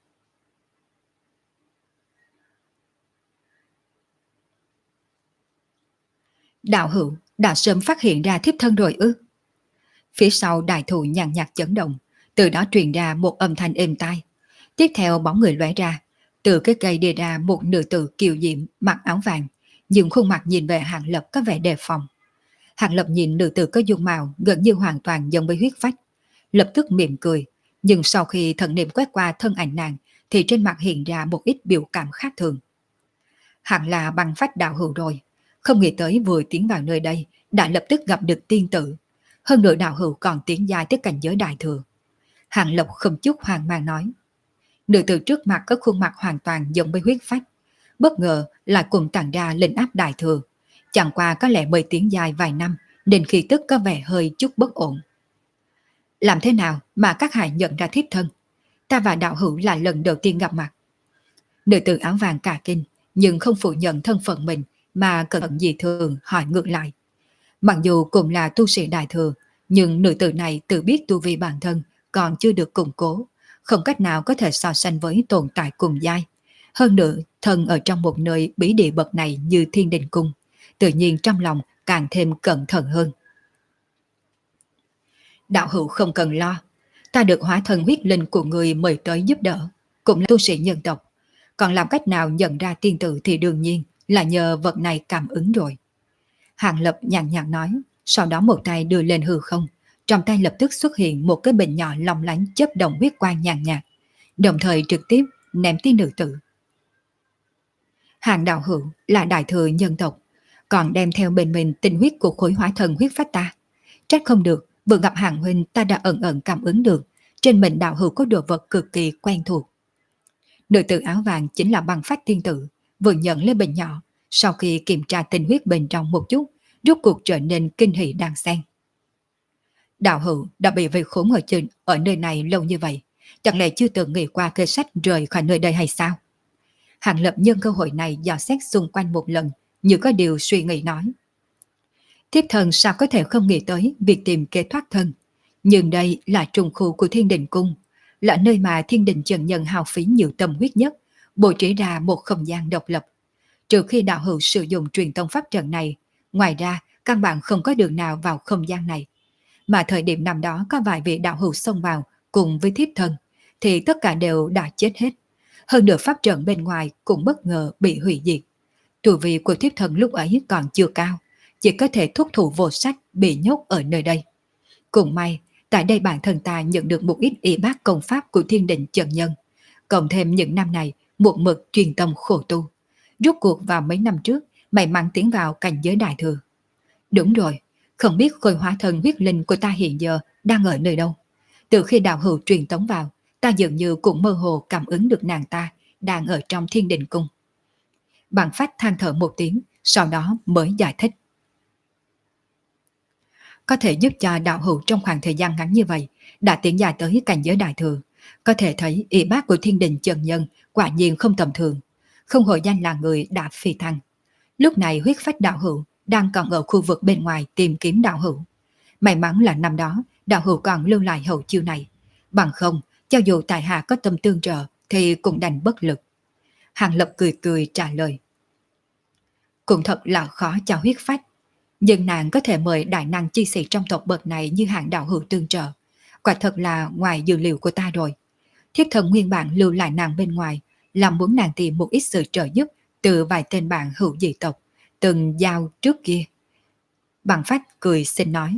Đạo hữu đã sớm phát hiện ra thiếp thân rồi ư? Phía sau đại thụ nhàn nhạt chấn động, từ đó truyền ra một âm thanh êm tai. Tiếp theo bóng người lóe ra, từ cái cây đi ra một nữ tử kiều diễm mặc áo vàng, nhưng khuôn mặt nhìn về Hàng Lập có vẻ đề phòng. Hàng Lập nhìn nữ tử có dung mạo gần như hoàn toàn giống với huyết phách, lập tức mỉm cười, nhưng sau khi thần niệm quét qua thân ảnh nàng thì trên mặt hiện ra một ít biểu cảm khác thường. Hẳn là băng phách đạo hữu rồi, không nghĩ tới vừa tiến vào nơi đây đã lập tức gặp được tiên tử, hơn nữa đạo hữu còn tiến giai tới cảnh giới đại thừa. Hàng Lập không chút hoang mang nói. Nữ tử trước mặt có khuôn mặt hoàn toàn giống với huyết phách, bất ngờ lại cùng tàng ra linh áp đại thừa, chẳng qua có lẽ mới tiến giai vài năm nên khí tức có vẻ hơi chút bất ổn. Làm thế nào mà các hạ nhận ra thiếp thân? Ta và đạo hữu là lần đầu tiên gặp mặt. Nữ tử áo vàng cả kinh, nhưng không phủ nhận thân phận mình mà cẩn thận dị thường hỏi ngược lại. Mặc dù cùng là tu sĩ đại thừa, nhưng nữ tử này tự biết tu vi bản thân còn chưa được củng cố, không cách nào có thể so sánh với tồn tại cùng giai. Hơn nữa, thân ở trong một nơi bí địa bậc này như Thiên Đình Cung, tự nhiên trong lòng càng thêm cẩn thận hơn. Đạo hữu không cần lo, ta được hóa thần huyết linh của người mời tới giúp đỡ, cũng là tu sĩ nhân tộc. Còn làm cách nào nhận ra tiên tử thì đương nhiên là nhờ vật này cảm ứng rồi. Hàng Lập nhàn nhạt nói, sau đó một tay đưa lên hư không, trong tay lập tức xuất hiện một cái bình nhỏ long lánh chớp động huyết quang nhàn nhạt, đồng thời trực tiếp ném tiên nữ tử. Hàng đạo hữu là đại thừa nhân tộc, còn đem theo bên mình tinh huyết của khối hóa thần huyết phách ta. Trách không được, vừa gặp Hàng huynh ta đã ẩn ẩn cảm ứng được, trên mình đạo hữu có đồ vật cực kỳ quen thuộc. Nữ tử áo vàng chính là băng phách tiên tử, vừa nhận lên bình nhỏ, sau khi kiểm tra tinh huyết bên trong một chút, rốt cuộc trở nên kinh hỉ đan xen. Đạo hữu đã bị vây khốn ở nơi này lâu như vậy, chẳng lẽ chưa từng nghĩ qua kế sách rời khỏi nơi đây hay sao? Hàng Lập nhân cơ hội này dò xét xung quanh một lần, như có điều suy nghĩ nói. Thiếp thần sao có thể không nghĩ tới việc tìm kế thoát thân, nhưng đây là trùng khu của Thiên Đình Cung, là nơi mà Thiên Đình Chân Nhân hao phí nhiều tâm huyết nhất, bố trí ra một không gian độc lập. Trừ khi đạo hữu sử dụng truyền tông pháp trận này, ngoài ra căn bản không có đường nào vào không gian này. Mà thời điểm năm đó có vài vị đạo hữu xông vào cùng với thiếp thân, thì tất cả đều đã chết hết. Hơn nữa pháp trận bên ngoài cũng bất ngờ bị hủy diệt. Tu vi của thiếp thân lúc ấy còn chưa cao, chỉ có thể thúc thủ vô sách bị nhốt ở nơi đây. Cũng may, tại đây bản thân ta nhận được một ít y bác công pháp của Thiên Đình Chân Nhân, cộng thêm những năm này một mực truyền tâm khổ tu. Rốt cuộc vào mấy năm trước, may mắn tiến vào cảnh giới đại thừa. Đúng rồi, không biết khôi hóa thần huyết linh của ta hiện giờ đang ở nơi đâu. Từ khi đạo hữu truyền tống vào, ta dường như cũng mơ hồ cảm ứng được nàng ta đang ở trong Thiên Đình Cung. Bằng phách than thở một tiếng, sau đó mới giải thích. Có thể giúp cho đạo hữu trong khoảng thời gian ngắn như vậy đã tiến dài tới cảnh giới đại thừa, có thể thấy y bác của Thiên Đình Chân Nhân quả nhiên không tầm thường, không hội danh là người đã phi thăng. Lúc này huyết phách đạo hữu đang còn ở khu vực bên ngoài tìm kiếm đạo hữu. May mắn là năm đó đạo hữu còn lưu lại hậu chiêu này, bằng không cho dù tại hạ có tâm tương trợ thì cũng đành bất lực. Hàng Lập cười cười trả lời. Cũng thật là khó cho huyết phách, nhưng nàng có thể mời đại năng chi sĩ trong tộc bậc này như hạng đạo hữu tương trợ, quả thật là ngoài dự liệu của ta rồi. Thiếp thần nguyên bản lưu lại nàng bên ngoài, làm muốn nàng tìm một ít sự trợ giúp từ vài tên bạn hữu dị tộc từng giao trước kia. Bằng phách cười xin nói.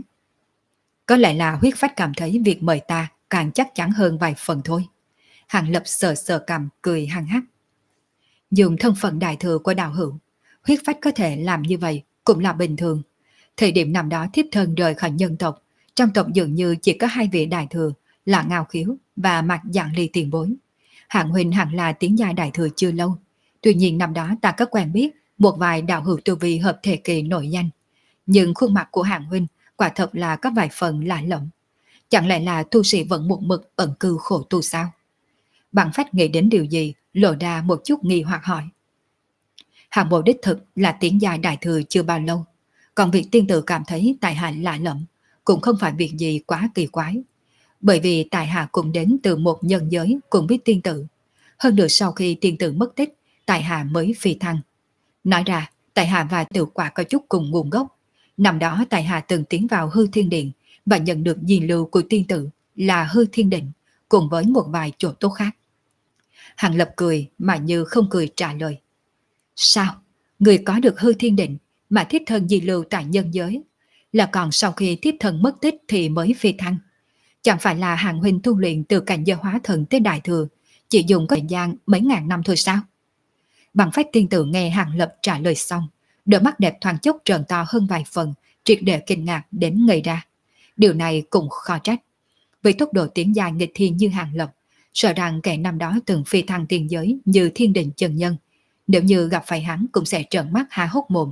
Có lẽ là huyết phách cảm thấy việc mời ta càng chắc chắn hơn vài phần thôi. Hàng Lập sờ sờ cằm cười hăng hắc. Dùng thân phận đại thừa của đạo hữu, huyết phách có thể làm như vậy cũng là bình thường. Thời điểm năm đó thiếp thân rời khỏi nhân tộc, trong tộc dường như chỉ có hai vị đại thừa là Ngao Khiếu và Mạc Dạng Ly tiền bối. Hạng huynh hẳn là tiến giai đại thừa chưa lâu. Tuy nhiên năm đó ta có quen biết một vài đạo hữu tu vi hợp thể kỳ nổi danh. Nhưng khuôn mặt của hạng huynh quả thật là có vài phần lạ lẫm. Chẳng lẽ là tu sĩ vẫn một mực ẩn cư khổ tu sao? Bằng phách nghĩ đến điều gì, lộ ra một chút nghi hoặc hỏi. Hạng bộ đích thực là tiến giai đại thừa chưa bao lâu, còn việc tiên tử cảm thấy tại hạ lạ lẫm cũng không phải việc gì quá kỳ quái. Bởi vì tại hạ cũng đến từ một nhân giới cũng biết tiên tử. Hơn nữa sau khi tiên tử mất tích, tại hạ mới phi thăng. Nói ra, tại hạ và tiểu quả có chút cùng nguồn gốc. Năm đó tại hạ từng tiến vào hư thiên điện và nhận được di lưu của tiên tử là hư thiên định, cùng với một vài chỗ tốt khác. Hàng Lập cười mà như không cười trả lời. Sao? Người có được hư thiên định mà thiếp thân di lưu tại nhân giới, là còn sau khi thiếp thân mất tích thì mới phi thăng. Chẳng phải là Hàng huynh tu luyện từ cảnh giới hóa thần tới đại thừa, chỉ dùng có thời gian mấy ngàn năm thôi sao? Bằng phách tiên tử nghe Hàng Lập trả lời xong, đôi mắt đẹp thoáng chốc trợn to hơn vài phần, triệt để kinh ngạc đến ngây ra. Điều này cũng khó trách. Với tốc độ tiến dài nghịch thiên như Hàng Lập, sợ rằng kẻ năm đó từng phi thăng tiên giới như Thiên Đình chân nhân, nếu như gặp phải hắn cũng sẽ trợn mắt há hốc mồm.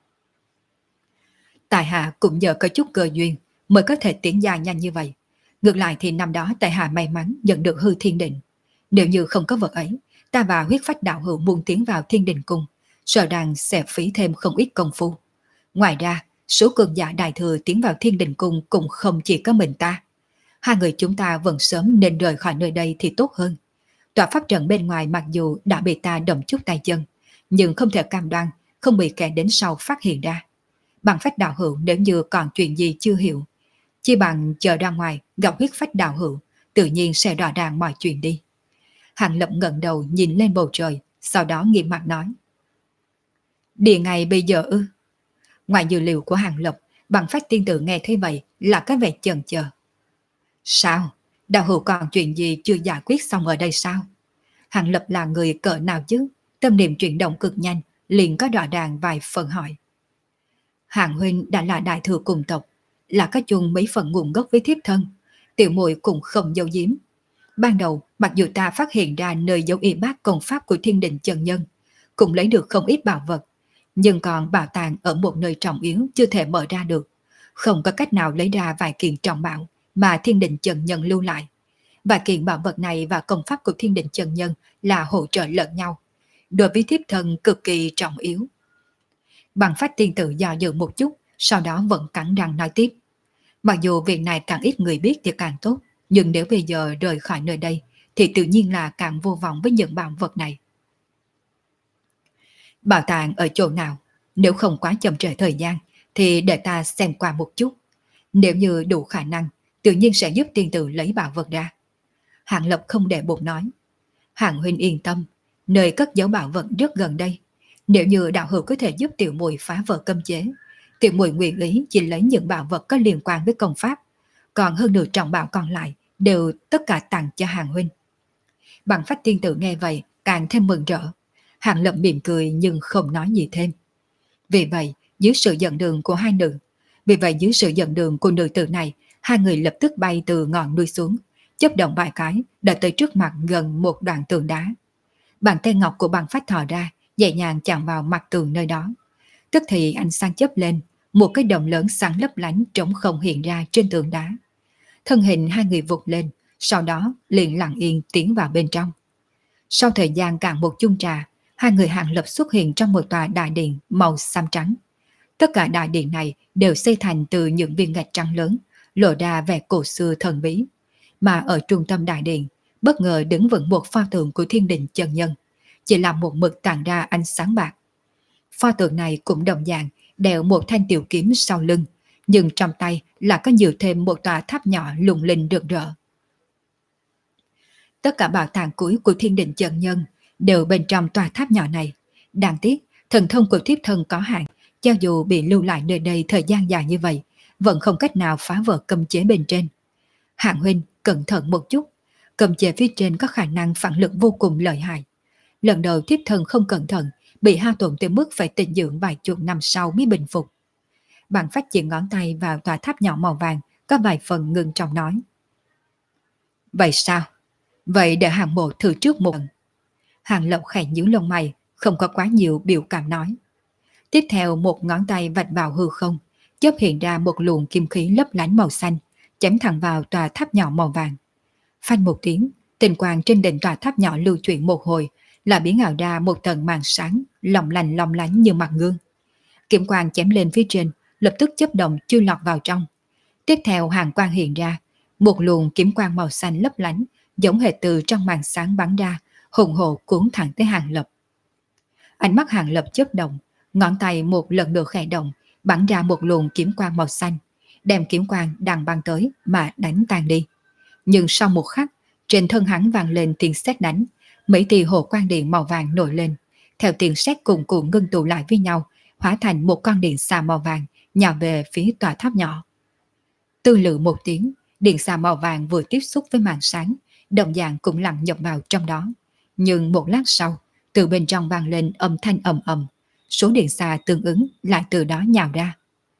Tại hạ cũng nhờ có chút cơ duyên mới có thể tiến dài nhanh như vậy. Ngược lại thì năm đó tại hạ may mắn nhận được hư thiên định. Nếu như không có vật ấy, ta và huyết phách đạo hữu muốn tiến vào thiên đình cung, sợ rằng sẽ phí thêm không ít công phu. Ngoài ra, số cường giả đại thừa tiến vào thiên đình cung cũng không chỉ có mình ta. Hai người chúng ta vẫn sớm nên rời khỏi nơi đây thì tốt hơn. Tòa pháp trận bên ngoài mặc dù đã bị ta động chút tay chân, nhưng không thể cam đoan không bị kẻ đến sau phát hiện ra. Bằng phách đạo hữu nếu như còn chuyện gì chưa hiểu, chỉ bằng chờ ra ngoài gặp huyết phách đạo hữu, tự nhiên sẽ rõ ràng mọi chuyện đi. Hàng Lập ngẩng đầu nhìn lên bầu trời, sau đó nghiêm mặt nói. Địa ngày bây giờ ư? Ngoài dự liệu của Hàng Lập, bằng phách tiên tử nghe thấy vậy là cái vẻ chần chờ. Sao? Đạo hữu còn chuyện gì chưa giải quyết xong ở đây sao? Hàng Lập là người cỡ nào chứ? Tâm niệm chuyển động cực nhanh, liền có rõ ràng vài phần hỏi. Hàng huynh đã là đại thừa cùng tộc, là có chung mấy phần nguồn gốc với thiếp thân, tiểu muội cũng không giấu giếm. Ban đầu, mặc dù ta phát hiện ra nơi giấu y bát công pháp của Thiên Đình chân nhân, cũng lấy được không ít bảo vật, nhưng còn bảo tàng ở một nơi trọng yếu chưa thể mở ra được, không có cách nào lấy ra vài kiện trọng bảo mà Thiên Đình chân nhân lưu lại. Vài kiện bảo vật này và công pháp của Thiên Đình chân nhân là hỗ trợ lẫn nhau, đối với thiếp thân cực kỳ trọng yếu. Bằng phách tiên tử dò dự một chút, sau đó vẫn cắn răng nói tiếp. Mặc dù việc này càng ít người biết thì càng tốt, nhưng nếu bây giờ rời khỏi nơi đây thì tự nhiên là càng vô vọng với những bảo vật này. Bảo tàng ở chỗ nào? Nếu không quá chậm trễ thời gian thì để ta xem qua một chút. Nếu như đủ khả năng, tự nhiên sẽ giúp tiên tử lấy bảo vật ra. Hạng Lập không để bụng nói. Hạng huynh yên tâm, nơi cất giấu bảo vật rất gần đây. Nếu như đạo hữu có thể giúp tiểu muội phá vỡ cấm chế, tiểu muội nguyện ý chỉ lấy những bảo vật có liên quan với công pháp, còn hơn nửa trọng bảo còn lại đều tất cả tặng cho Hàng huynh. Bằng phách tiên tử nghe vậy càng thêm mừng rỡ. Hàng Lập mỉm cười nhưng không nói gì thêm. Vì vậy dưới sự dẫn đường của nữ tử này, hai người lập tức bay từ ngọn núi xuống, chớp động vài cái đã tới trước mặt gần một đoạn tường đá. Bàn tay ngọc của bằng phách thò ra, nhẹ nhàng chạm vào mặt tường nơi đó. Tức thì ánh sáng chớp lên, một cái đồng lớn sáng lấp lánh trống không hiện ra trên tường đá. Thân hình hai người vụt lên, sau đó liền lặng yên tiến vào bên trong. Sau thời gian cạn một chung trà, hai người Hàng Lập xuất hiện trong một tòa đại điện màu xám trắng. Tất cả đại điện này đều xây thành từ những viên gạch trắng lớn, lộ ra vẻ cổ xưa thần bí. Mà ở trung tâm đại điện, bất ngờ đứng vững một pho tượng của Thiên Đình chân nhân, chỉ là một mực tản ra ánh sáng bạc. Pho tượng này cũng đồng dạng đeo một thanh tiểu kiếm sau lưng, nhưng trong tay là có nhiều thêm một tòa tháp nhỏ lung linh rực rỡ. Tất cả bảo tàng cuối của Thiên Đình chân nhân đều bên trong tòa tháp nhỏ này. Đáng tiếc, thần thông của thiếp thân có hạn, cho dù bị lưu lại nơi đây thời gian dài như vậy, vẫn không cách nào phá vỡ cấm chế bên trên. Hạng huynh, cẩn thận một chút, cấm chế phía trên có khả năng phản lực vô cùng lợi hại. Lần đầu thiếp thân không cẩn thận, bị hao tổn tới mức phải tịnh dưỡng vài chục năm sau mới bình phục. Bằng phách chỉ ngón tay vào tòa tháp nhỏ màu vàng, có vài phần ngừng trọng nói. Vậy sao? Vậy để Hàng mộ thử trước một lần. Hàng Lộc khẽ nhíu lông mày, không có quá nhiều biểu cảm nói. Tiếp theo một ngón tay vạch vào hư không, chớp hiện ra một luồng kim khí lấp lánh màu xanh, chém thẳng vào tòa tháp nhỏ màu vàng. Phanh một tiếng, tinh quang trên đỉnh tòa tháp nhỏ lưu chuyển một hồi, là biến ảo ra một tầng màn sáng, long lánh như mặt gương. Kiếm quang chém lên phía trên, lập tức chớp động chui lọt vào trong. Tiếp theo hàng quang hiện ra, một luồng kiếm quang màu xanh lấp lánh, giống hệt từ trong màn sáng bắn ra, hùng hộ cuốn thẳng tới Hàng Lập. Ánh mắt Hàng Lập chớp động, ngón tay một lần nữa khẽ động, bắn ra một luồng kiếm quang màu xanh, đem kiếm quang đang băng tới mà đánh tan đi. Nhưng sau một khắc, trên thân hắn vang lên tiếng sét đánh, mấy tia hồ quang điện màu vàng nổi lên, theo tiếng sét cuồn cuộn ngưng tụ lại với nhau, hóa thành một con điện xà màu vàng, nhào về phía tòa tháp nhỏ. Tư lự một tiếng, điện xà màu vàng vừa tiếp xúc với màn sáng, đồng dạng cũng lặn nhập vào trong đó. Nhưng một lát sau, từ bên trong vang lên âm thanh ầm ầm, số điện xà tương ứng lại từ đó nhào ra.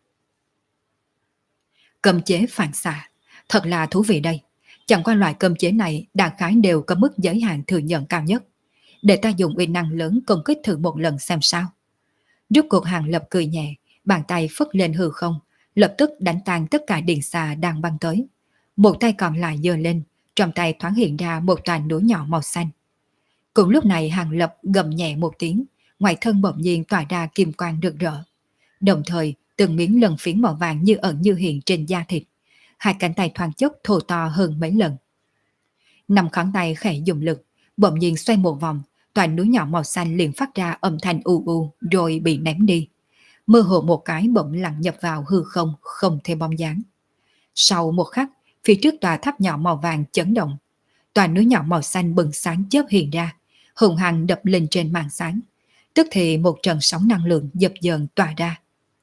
Cấm chế phản xạ, thật là thú vị đây. Chẳng qua loại cấm chế này đại khái đều có mức giới hạn thừa nhận cao nhất. Để ta dùng uy năng lớn công kích thử một lần xem sao. Rốt cuộc Hàng Lập cười nhẹ, bàn tay phất lên hư không, lập tức đánh tan tất cả điện xà đang băng tới. Một tay còn lại giơ lên, trong tay thoáng hiện ra một tòa núi nhỏ màu xanh. Cùng lúc này Hàng Lập gầm nhẹ một tiếng, ngoài thân bỗng nhiên tỏa ra kim quang rực rỡ. Đồng thời, từng miếng lân phiến màu vàng như ẩn như hiện trên da thịt. Hai cánh tay thoáng chốc thô to hơn mấy lần. Năm ngón tay khẽ dùng lực, bỗng nhiên xoay một vòng, tòa núi nhỏ màu xanh liền phát ra âm thanh u u rồi bị ném đi. Mơ hồ một cái bỗng lặn nhập vào hư không, không thêm bóng dáng. Sau một khắc, phía trước tòa tháp nhỏ màu vàng chấn động. Tòa núi nhỏ màu xanh bừng sáng chớp hiện ra, hùng hăng đập lên trên màn sáng. Tức thì một trận sóng năng lượng dập dờn tỏa ra.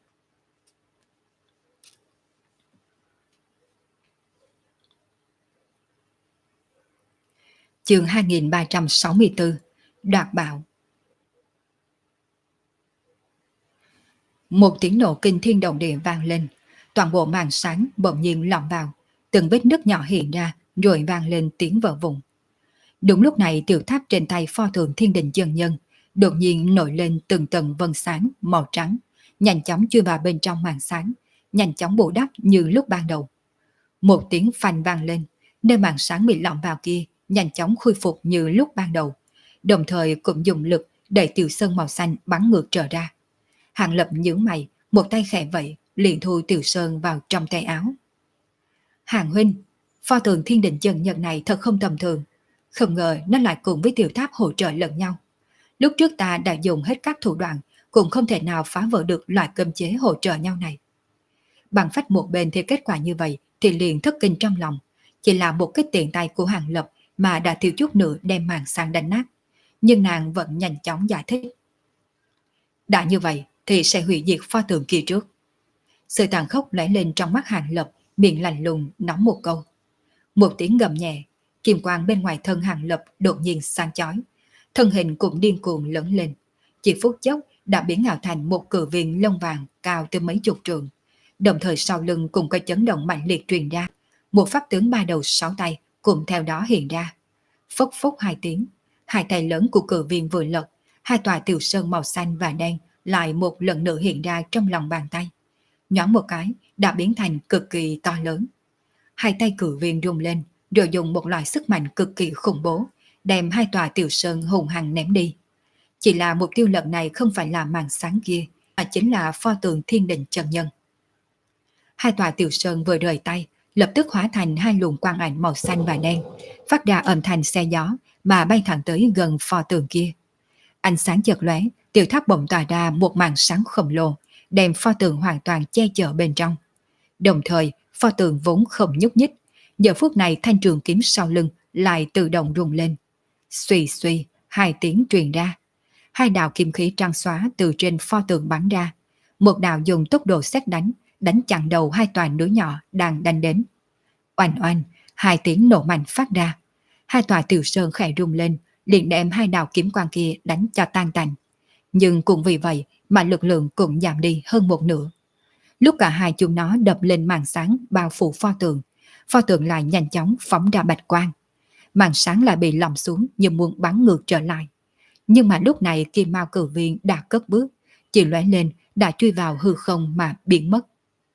Chương 2364 Đoạt bạo. Một tiếng nổ kinh thiên động địa vang lên, toàn bộ màn sáng bỗng nhiên lọt vào, từng vết nứt nhỏ hiện ra rồi vang lên tiếng vỡ vụn. Đúng lúc này tiểu tháp trên tay pho tượng Thiên Đình chân nhân đột nhiên nổi lên từng tầng vân sáng màu trắng, nhanh chóng chui vào bên trong màn sáng, nhanh chóng bù đắp như lúc ban đầu. Một tiếng phanh vang lên, nơi màn sáng bị lọt vào kia nhanh chóng khôi phục như lúc ban đầu, đồng thời cũng dùng lực đẩy tiểu sơn màu xanh bắn ngược trở ra. Hàng Lập nhướng mày, một tay khẽ vậy, liền thu tiểu sơn vào trong tay áo. Hàng huynh, pho tượng Thiên Đình chân nhân này thật không tầm thường. Không ngờ nó lại cùng với tiểu tháp hỗ trợ lẫn nhau. Lúc trước ta đã dùng hết các thủ đoạn, cũng không thể nào phá vỡ được loại cấm chế hỗ trợ nhau này. Bằng phách một bên thì kết quả như vậy thì liền thất kinh trong lòng. Chỉ là một cái tiện tay của Hàng Lập mà đã thiếu chút nữa đem màn sang đánh nát. Nhưng nàng vẫn nhanh chóng giải thích. Đã như vậy thì sẽ hủy diệt pho tượng kia trước. Sự tàn khốc lóe lên trong mắt Hàng Lập, miệng lạnh lùng nói một câu. Một tiếng gầm nhẹ, kim quang bên ngoài thân Hàng Lập đột nhiên sáng chói, thân hình cũng điên cuồng lớn lên, chỉ phút chốc đã biến ảo thành một cự viên lông vàng cao tới mấy chục trượng. Đồng thời sau lưng cũng có chấn động mạnh liệt truyền ra, một pháp tướng ba đầu sáu tay cũng theo đó hiện ra. Phốc phốc hai tiếng, hai tay lớn của cự viên vừa lật, hai tòa tiểu sơn màu xanh và đen lại một lần nữa hiện ra trong lòng bàn tay. Nhoáng một cái đã biến thành cực kỳ to lớn. Hai tay cự viên rung lên, rồi dùng một loại sức mạnh cực kỳ khủng bố, đem hai tòa tiểu sơn hùng hằng ném đi. Chỉ là mục tiêu lần này không phải là màn sáng kia, mà chính là pho tượng Thiên Đình chân nhân. Hai tòa tiểu sơn vừa rời tay, lập tức hóa thành hai luồng quang ảnh màu xanh và đen, phát ra âm thanh xe gió mà bay thẳng tới gần pho tượng kia. Ánh sáng chợt lóe, tiểu tháp bỗng tỏa ra một màn sáng khổng lồ, đem pho tượng hoàn toàn che chở bên trong. Đồng thời, pho tượng vốn không nhúc nhích, giờ phút này thanh trường kiếm sau lưng lại tự động rung lên. Xuy xuy, hai tiếng truyền ra. Hai đạo kim khí trắng xóa từ trên pho tượng bắn ra. Một đạo dùng tốc độ sét đánh, đánh chặn đầu hai tòa núi nhỏ đang đánh đến. Oanh oanh, hai tiếng nổ mạnh phát ra. Hai tòa tiểu sơn khẽ rung lên, liền đem hai đạo kiếm quang kia đánh cho tan tành. Nhưng cũng vì vậy mà lực lượng cũng giảm đi hơn một nửa. Lúc cả hai chúng nó đập lên màn sáng bao phủ pho tượng lại nhanh chóng phóng ra bạch quang. Màn sáng lại bị lỏng xuống như muốn bắn ngược trở lại. Nhưng mà lúc này Kim Mao cử viên đã cất bước, chỉ lóe lên đã chui vào hư không mà biến mất.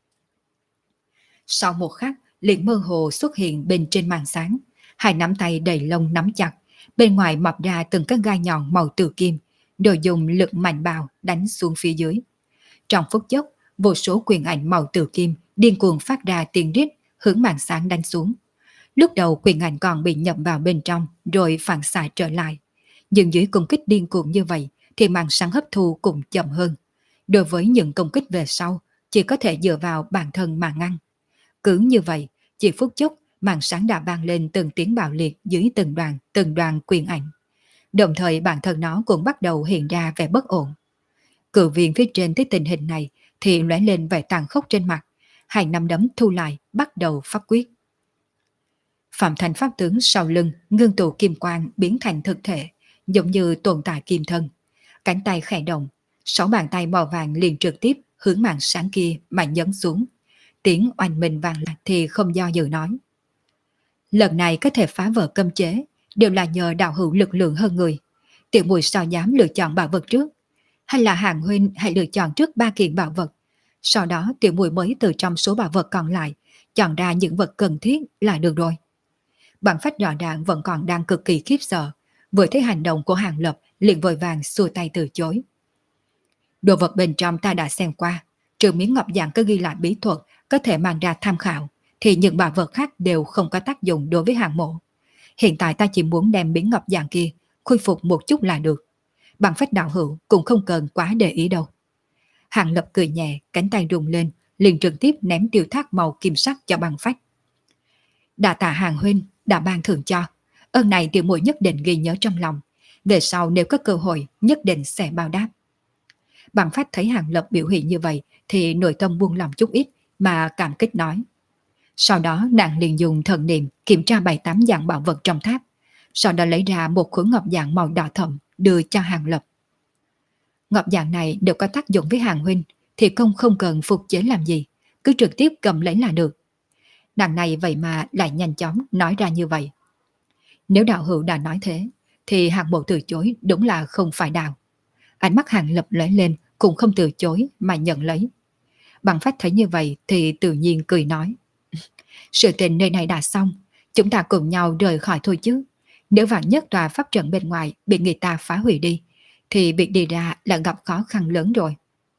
Sau một khắc, liền mơ hồ xuất hiện bên trên màn sáng, hai nắm tay đầy lông nắm chặt, bên ngoài mọc ra từng cái gai nhọn màu tử kim, rồi dùng lực mạnh bạo đánh xuống phía dưới. Trong phút chốc, vô số quyền ảnh màu tử kim điên cuồng phát ra tiếng rít hướng màn sáng đánh xuống. Lúc đầu quyền ảnh còn bị nhập vào bên trong rồi phản xạ trở lại. Nhưng dưới công kích điên cuồng như vậy thì màn sáng hấp thu cũng chậm hơn. Đối với những công kích về sau, chỉ có thể dựa vào bản thân mà ngăn. Cứ như vậy, chỉ phút chốc màn sáng đã vang lên từng tiếng bạo liệt dưới từng đoàn quyền ảnh. Đồng thời bản thân nó cũng bắt đầu hiện ra vẻ bất ổn. Cự viên phía trên thấy tình hình này thì lóe lên vẻ tàn khốc trên mặt, hai nắm đấm thu lại bắt đầu pháp quyết. Phạm thành pháp tướng sau lưng ngưng tụ kim quang biến thành thực thể, giống như tồn tại kim thân. Cánh tay khẽ động, 6 bàn tay màu vàng liền trực tiếp hướng màn sáng kia mà nhấn xuống. Tiếng oanh minh vang lại thì không do dự nói. Lần này có thể phá vỡ cấm chế, đều là nhờ đạo hữu lực lượng hơn người. Tiểu muội sao dám lựa chọn bảo vật trước? Hay là Hàng huynh hãy lựa chọn trước 3 kiện bảo vật, sau đó tiểu muội mới từ trong số bảo vật còn lại chọn ra những vật cần thiết là được rồi. Bằng phách rõ ràng vẫn còn đang cực kỳ khiếp sợ, vừa thấy hành động của Hàng Lập liền vội vàng xua tay từ chối. Đồ vật bên trong ta đã xem qua, trừ miếng ngọc dạng có ghi lại bí thuật có thể mang ra tham khảo, thì những bảo vật khác đều không có tác dụng đối với Hàng mộ. Hiện tại ta chỉ muốn đem miếng ngọc dạng kia khôi phục một chút là được. Bằng phách đạo hữu cũng không cần quá để ý đâu. Hàng Lập cười nhẹ, cánh tay rung lên, liền trực tiếp ném tiêu thác màu kim sắc cho Bằng phách. Đa tạ Hàng huynh đã ban thưởng cho, ơn này tiểu muội nhất định ghi nhớ trong lòng, về sau nếu có cơ hội nhất định sẽ báo đáp. Bằng phách thấy Hàng Lập biểu hiện như vậy thì nội tâm buông lòng chút ít mà cảm kích nói. Sau đó nàng liền dùng thần niệm kiểm tra 7-8 dạng bảo vật trong tháp, sau đó lấy ra một khối ngọc dạng màu đỏ thẫm đưa cho Hàng Lập. Ngọc dạng này đều có tác dụng với Hàng huynh, thì không cần phục chế làm gì, cứ trực tiếp cầm lấy là được. Nàng này vậy mà lại nhanh chóng nói ra như vậy. Nếu đạo hữu đã nói thế, thì Hàng mộ từ chối đúng là không phải đạo. Ánh mắt Hàng Lập lóe lên, cũng không từ chối mà nhận lấy. Bằng phách thấy như vậy thì tự nhiên cười nói. Sự tình nơi này đã xong, chúng ta cùng nhau rời khỏi thôi chứ. Nếu vạn nhất tòa pháp trận bên ngoài bị người ta phá hủy đi, thì việc đi ra là gặp khó khăn lớn rồi.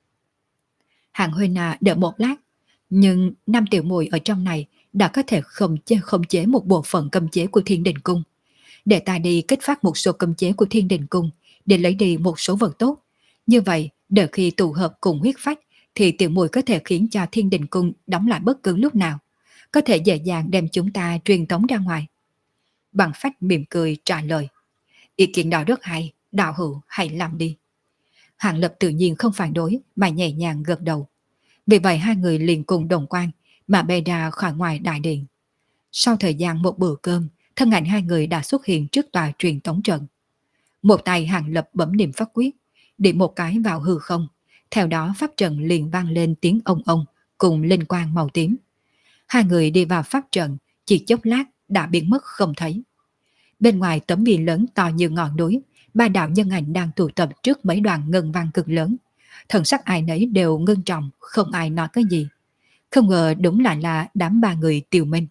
Hàng huynh đợi một lát, nhưng năm tiểu muội ở trong này đã có thể khống chế một bộ phận cấm chế của Thiên Đình Cung. Để ta đi kích phát một số cấm chế của Thiên Đình Cung để lấy đi một số vật tốt. Như vậy, đợi khi tụ hợp cùng huyết phách thì tiểu muội có thể khiến cho Thiên Đình Cung đóng lại bất cứ lúc nào, có thể dễ dàng đem chúng ta truyền tống ra ngoài. Bằng phách mỉm cười trả lời. Ý kiến đó rất hay, đạo hữu hãy làm đi. Hàng Lập tự nhiên không phản đối mà nhẹ nhàng gật đầu. Vì vậy hai người liền cùng đồng quan mà bay ra khỏi ngoài đại điện. Sau thời gian một bữa cơm, thân ảnh hai người đã xuất hiện trước tòa truyền tống trận. Một tay Hàng Lập bấm niệm pháp quyết, điểm một cái vào hư không. Theo đó pháp trận liền vang lên tiếng ông ông cùng linh quang màu tím. Hai người đi vào pháp trận, chỉ chốc lát đã biến mất không thấy. Bên ngoài tấm biển lớn to như ngọn núi, 3 đạo nhân ảnh đang tụ tập trước mấy đoàn ngân vang cực lớn. Thần sắc ai nấy đều ngưng trọng, không ai nói cái gì. Không ngờ đúng là đám 3 người Tiều Minh.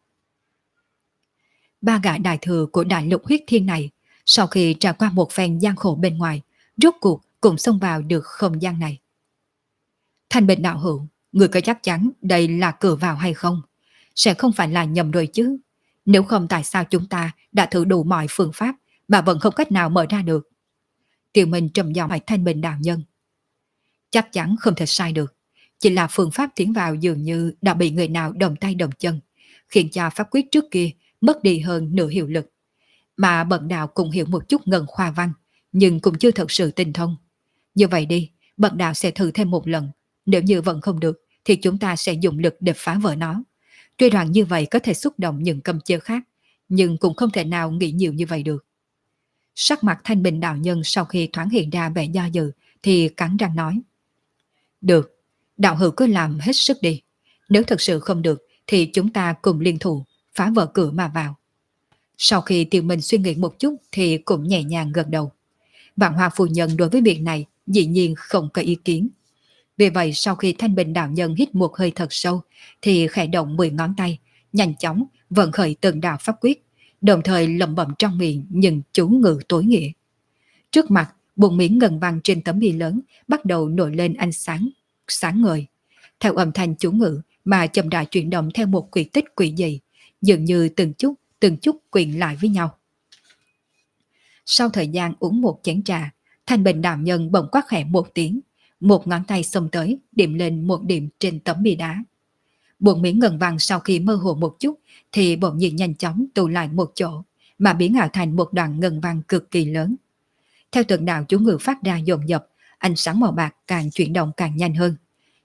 3 gã đại thừa của đại lục huyết thiên này, sau khi trải qua một phen gian khổ bên ngoài, rốt cuộc cũng xông vào được không gian này. Thanh Bình đạo hữu, người có chắc chắn đây là cửa vào hay không? Sẽ không phải là nhầm rồi chứ? Nếu không tại sao chúng ta đã thử đủ mọi phương pháp mà vẫn không cách nào mở ra được? Tiều Minh trầm giọng hỏi Thanh Bình đạo nhân. Chắc chắn không thể sai được. Chỉ là phương pháp tiến vào dường như đã bị người nào đồng tay đồng chân, khiến cho pháp quyết trước kia mất đi hơn nửa hiệu lực. Mà bần đạo cũng hiểu một chút ngân khoa văn, nhưng cũng chưa thật sự tinh thông. Như vậy đi, bần đạo sẽ thử thêm một lần. Nếu như vẫn không được, thì chúng ta sẽ dùng lực để phá vỡ nó. Tuy rằng như vậy có thể xúc động những cấm chế khác, nhưng cũng không thể nào nghĩ nhiều như vậy được. Sắc mặt Thanh Bình đạo nhân sau khi thoáng hiện ra vẻ do dự, thì cắn răng nói. Được, đạo hữu cứ làm hết sức đi. Nếu thật sự không được, thì chúng ta cùng liên thủ, phá vỡ cửa mà vào. Sau khi Tiêu Minh suy nghĩ một chút thì cũng nhẹ nhàng gật đầu. Vạn Hoa phu nhân đối với việc này dĩ nhiên không có ý kiến. Vì vậy sau khi Thanh Bình đạo nhân hít một hơi thật sâu thì khẽ động 10 ngón tay, nhanh chóng vận khởi từng đạo pháp quyết, đồng thời lẩm bẩm trong miệng những chú ngữ tối nghĩa. Trước mặt, buồng miếng ngân vang trên tấm bia lớn bắt đầu nổi lên ánh sáng, sáng ngời. Theo âm thanh chú ngữ mà chậm rãi chuyển động theo một quy tích quỷ dị, dường như từng chút quyện lại với nhau. Sau thời gian uống một chén trà, Thanh Bình đạo nhân bỗng quát khẽ một tiếng, một ngón tay xông tới, điểm lên một điểm trên tấm bia đá. Buồng miếng ngân vang sau khi mơ hồ một chút thì bỗng nhiên nhanh chóng tụ lại một chỗ, mà biến ảo thành một đoạn ngân vang cực kỳ lớn. Theo từng đạo chú ngữ phát ra dồn dập, ánh sáng màu bạc càng chuyển động càng nhanh hơn.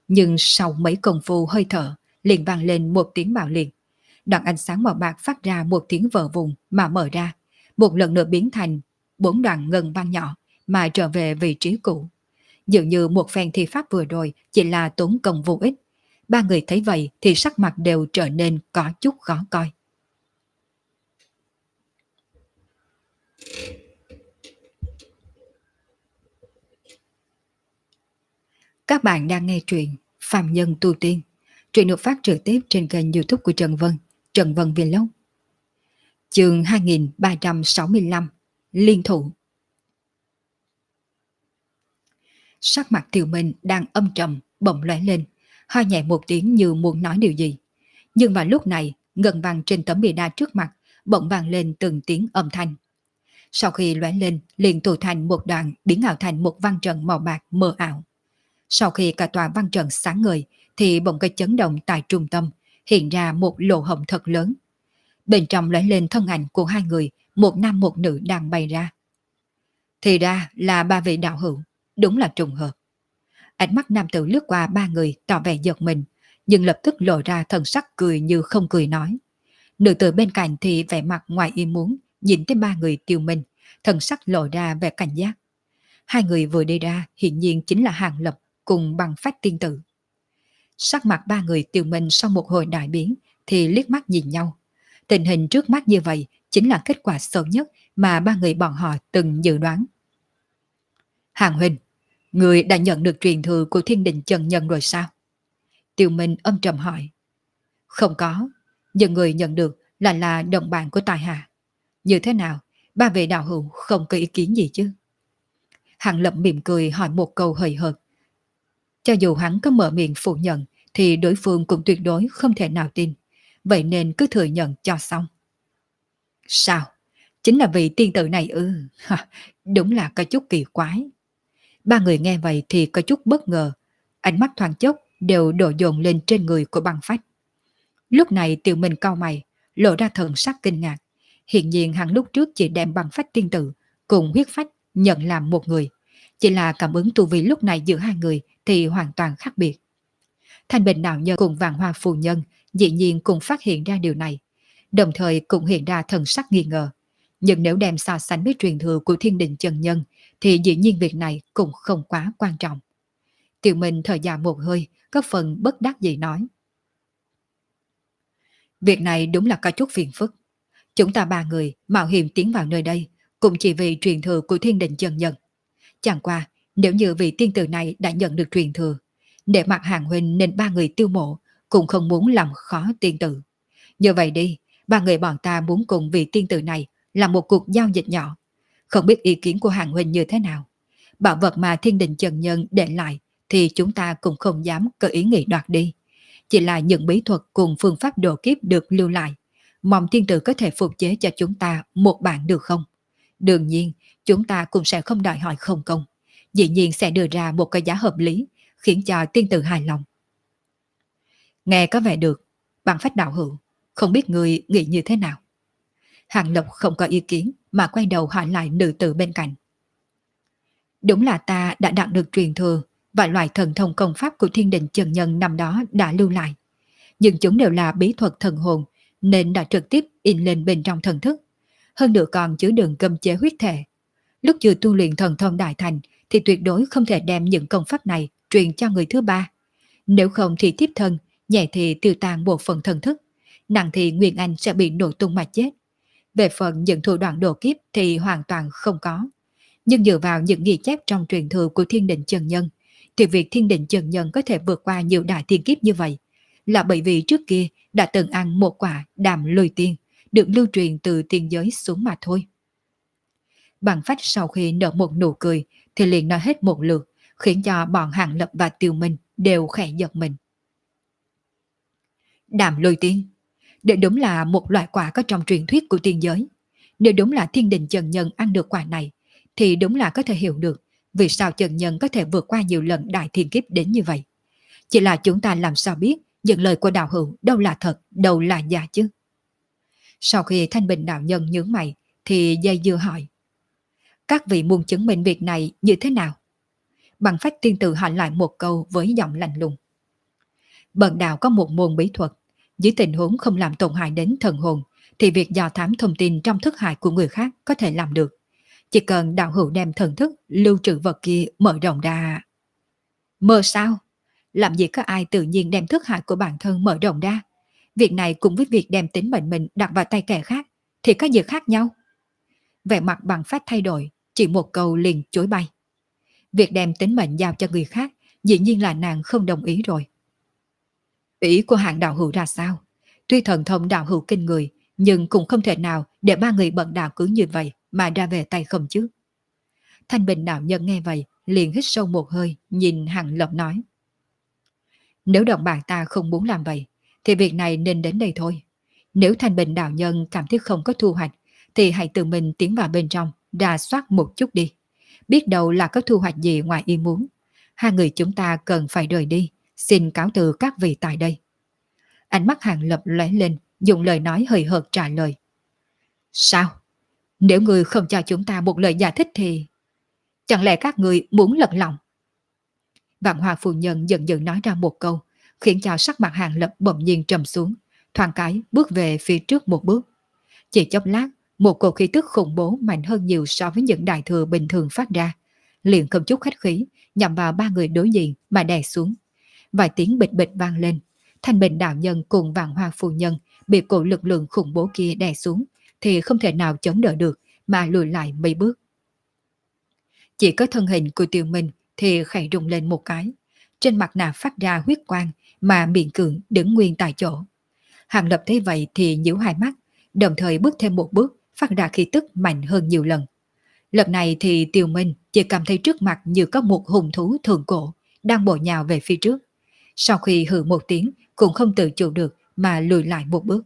Nhưng sau mấy công phu hơi thở, liền vang lên một tiếng bạo liệt. Đoạn ánh sáng màu bạc phát ra một tiếng vỡ vùng mà mở ra, một lần nữa biến thành 4 đoạn ngân vang nhỏ mà trở về vị trí cũ. Dường như một phen thi pháp vừa rồi chỉ là tốn công vô ích. Ba người thấy vậy thì sắc mặt đều trở nên có chút khó coi. Các bạn đang nghe truyện Phàm Nhân Tu Tiên. Truyện được phát trực tiếp trên kênh YouTube của Trần Vân, Trần Vân Vlog. Chương 2365, Liên Thủ. Sắc mặt Tiêu Minh đang âm trầm, bỗng lóe lên, ho nhẹ một tiếng như muốn nói điều gì. Nhưng vào lúc này, ngân vang trên tấm bia đá trước mặt bỗng vang lên từng tiếng âm thanh. Sau khi lóe lên, liền tụ thành một đoạn biến ảo thành một văn trận màu bạc mờ ảo. Sau khi cả tòa văn trận sáng ngời, thì bỗng cái chấn động tại trung tâm, hiện ra một lỗ hổng thật lớn. Bên trong lóe lên thân ảnh của hai người, một nam một nữ đang bay ra. Thì ra là ba vị đạo hữu, đúng là trùng hợp. Ánh mắt nam tử lướt qua ba người tỏ vẻ giật mình, nhưng lập tức lộ ra thần sắc cười như không cười nói. Nữ tử bên cạnh thì vẻ mặt ngoài ý muốn, nhìn tới ba người Tiêu Minh, thần sắc lộ ra vẻ cảnh giác. Hai người vừa đi ra hiển nhiên chính là Hàng Lập cùng Bằng Phách tiên tử. Sắc mặt ba người Tiêu Minh sau một hồi đại biến thì liếc mắt nhìn nhau. Tình hình trước mắt như vậy chính là kết quả xấu nhất mà ba người bọn họ từng dự đoán. Hàng huynh, người đã nhận được truyền thừa của Thiên Đình Chân Nhân rồi sao? Tiêu Minh âm trầm hỏi. Không có, nhưng người nhận được là đồng bạn của tài hạ. Như thế nào, ba vị đạo hữu không có ý kiến gì chứ? Hàng Lập mỉm cười hỏi một câu hời hợt. Cho dù hắn có mở miệng phủ nhận thì đối phương cũng tuyệt đối không thể nào tin. Vậy nên cứ thừa nhận cho xong. Sao? Chính là vị tiên tử này ư? Đúng là có chút kỳ quái. Ba người nghe vậy thì có chút bất ngờ. Ánh mắt thoáng chốc đều đổ dồn lên trên người của Băng Phách. Lúc này Tiêu Minh cau mày, lộ ra thần sắc kinh ngạc. Hiện nhiên hắn lúc trước chỉ đem Băng Phách tiên tử cùng huyết phách nhận làm một người. Chỉ là cảm ứng tu vi lúc này giữa hai người thì hoàn toàn khác biệt. Thanh Bình đạo nhân cùng Vạn Hoa phu nhân dĩ nhiên cùng phát hiện ra điều này, đồng thời cũng hiện ra thần sắc nghi ngờ. Nhưng nếu đem so sánh với truyền thừa của Thiên Đình chân nhân thì dĩ nhiên việc này cũng không quá quan trọng. Tiêu Minh thở dài một hơi, có phần bất đắc dĩ nói. Việc này đúng là có chút phiền phức. Chúng ta ba người mạo hiểm tiến vào nơi đây cũng chỉ vì truyền thừa của Thiên Đình chân nhân. Chẳng qua, nếu như vị tiên tử này đã nhận được truyền thừa, để mặt Hàng huynh nên ba người tiêu mộ cũng không muốn làm khó tiên tử. Như vậy đi, ba người bọn ta muốn cùng vị tiên tử này làm một cuộc giao dịch nhỏ. Không biết ý kiến của Hàng huynh như thế nào. Bảo vật mà Thiên Đình chân nhân để lại thì chúng ta cũng không dám có ý nghĩ đoạt đi. Chỉ là những bí thuật cùng phương pháp độ kiếp được lưu lại. Mong tiên tử có thể phục chế cho chúng ta một bản được không? Đương nhiên, chúng ta cũng sẽ không đòi hỏi không công. Dĩ nhiên sẽ đưa ra một cái giá hợp lý, khiến cho tiên tử hài lòng. Nghe có vẻ được, Bằng Phách đạo hữu, không biết người nghĩ như thế nào? Hàng Lập không có ý kiến mà quay đầu hỏi lại nữ tử bên cạnh. Đúng là ta đã đạt được truyền thừa và loại thần thông công pháp của Thiên Đình chân nhân năm đó đã lưu lại. Nhưng chúng đều là bí thuật thần hồn nên đã trực tiếp in lên bên trong thần thức. Hơn nữa còn chứa đựng cấm chế huyết thể. Lúc chưa tu luyện thần thông đại thành thì tuyệt đối không thể đem những công pháp này truyền cho người thứ ba. Nếu không thì tiếp thân, nhẹ thì tiêu tan bộ phận thần thức, nặng thì Nguyên Anh sẽ bị nổ tung mà chết. Về phần những thủ đoạn độ kiếp thì hoàn toàn không có. Nhưng dựa vào những ghi chép trong truyền thừa của Thiên Định chân nhân, thì việc Thiên Định chân nhân có thể vượt qua nhiều đại thiên kiếp như vậy là bởi vì trước kia đã từng ăn một quả đàm lôi tiên, được lưu truyền từ tiên giới xuống mà thôi. Bằng Phách sau khi nở một nụ cười thì liền nói hết một lượt, khiến cho bọn Hàng Lập và Tiêu Minh đều khẽ giật mình. Đàm lôi tiên, để đúng là một loại quả có trong truyền thuyết của tiên giới. Nếu đúng là Thiên Đình chân nhân ăn được quả này, thì đúng là có thể hiểu được vì sao chân nhân có thể vượt qua nhiều lần đại thiên kiếp đến như vậy. Chỉ là chúng ta làm sao biết những lời của đạo hữu đâu là thật, đâu là giả chứ? Sau khi Thanh Bình đạo nhân nhướng mày, thì dây dưa hỏi. Các vị muốn chứng minh việc này như thế nào? Bằng Phách tiên tử hỏi lại một câu với giọng lạnh lùng. Bần đạo có một môn bí thuật, dưới tình huống không làm tổn hại đến thần hồn, thì việc dò thám thông tin trong thức hải của người khác có thể làm được. Chỉ cần đạo hữu đem thần thức lưu trữ vật kia mở rộng ra. Mơ sao? Làm gì có ai tự nhiên đem thức hải của bản thân mở rộng ra? Việc này cùng với việc đem tính mệnh mình đặt vào tay kẻ khác thì có gì khác nhau? Vẻ mặt bằng phát thay đổi, chỉ một câu liền chối bay. Việc đem tính mệnh giao cho người khác dĩ nhiên là nàng không đồng ý rồi. Ý của hạng đạo hữu ra sao? Tuy thần thông đạo hữu kinh người, nhưng cũng không thể nào để ba người bận đạo cứ như vậy mà ra về tay không chứ. Thanh Bình đạo nhân nghe vậy, liền hít sâu một hơi, nhìn Hàng Lập nói. Nếu đồng bạn ta không muốn làm vậy, thì việc này nên đến đây thôi. Nếu Thanh Bình đạo nhân cảm thấy không có thu hoạch, thì hãy tự mình tiến vào bên trong, rà soát một chút đi. Biết đâu là có thu hoạch gì ngoài ý muốn. Hai người chúng ta cần phải rời đi, xin cáo từ các vị tại đây. Ánh mắt Hàng Lập lóe lên, dùng lời nói hời hợt trả lời. Sao? Nếu người không cho chúng ta một lời giải thích thì... Chẳng lẽ các người muốn lật lòng? Vạn Hòa phu nhân giận dữ nói ra một câu, khiến cho sắc mặt Hàng Lập bỗng nhiên trầm xuống, thoáng cái bước về phía trước một bước. Chỉ chốc lát, một cổ khí tức khủng bố mạnh hơn nhiều so với những đại thừa bình thường phát ra, liền không chút khách khí, nhằm vào ba người đối diện mà đè xuống. Vài tiếng bịch bịch vang lên, Thanh Bình đạo nhân cùng Vạn Hoa phu nhân bị cổ lực lượng khủng bố kia đè xuống, thì không thể nào chống đỡ được mà lùi lại mấy bước. Chỉ có thân hình của Tiêu Minh thì khẽ rung lên một cái, trên mặt nạ phát ra huyết quang mà miệng cường đứng nguyên tại chỗ. Hàng Lập thấy vậy thì nhíu hai mắt, đồng thời bước thêm một bước, phát ra khí tức mạnh hơn nhiều lần. Lần này thì Tiêu Minh chỉ cảm thấy trước mặt như có một hùng thú thượng cổ đang bổ nhào về phía trước. Sau khi hừ một tiếng cũng không tự chủ được mà lùi lại một bước.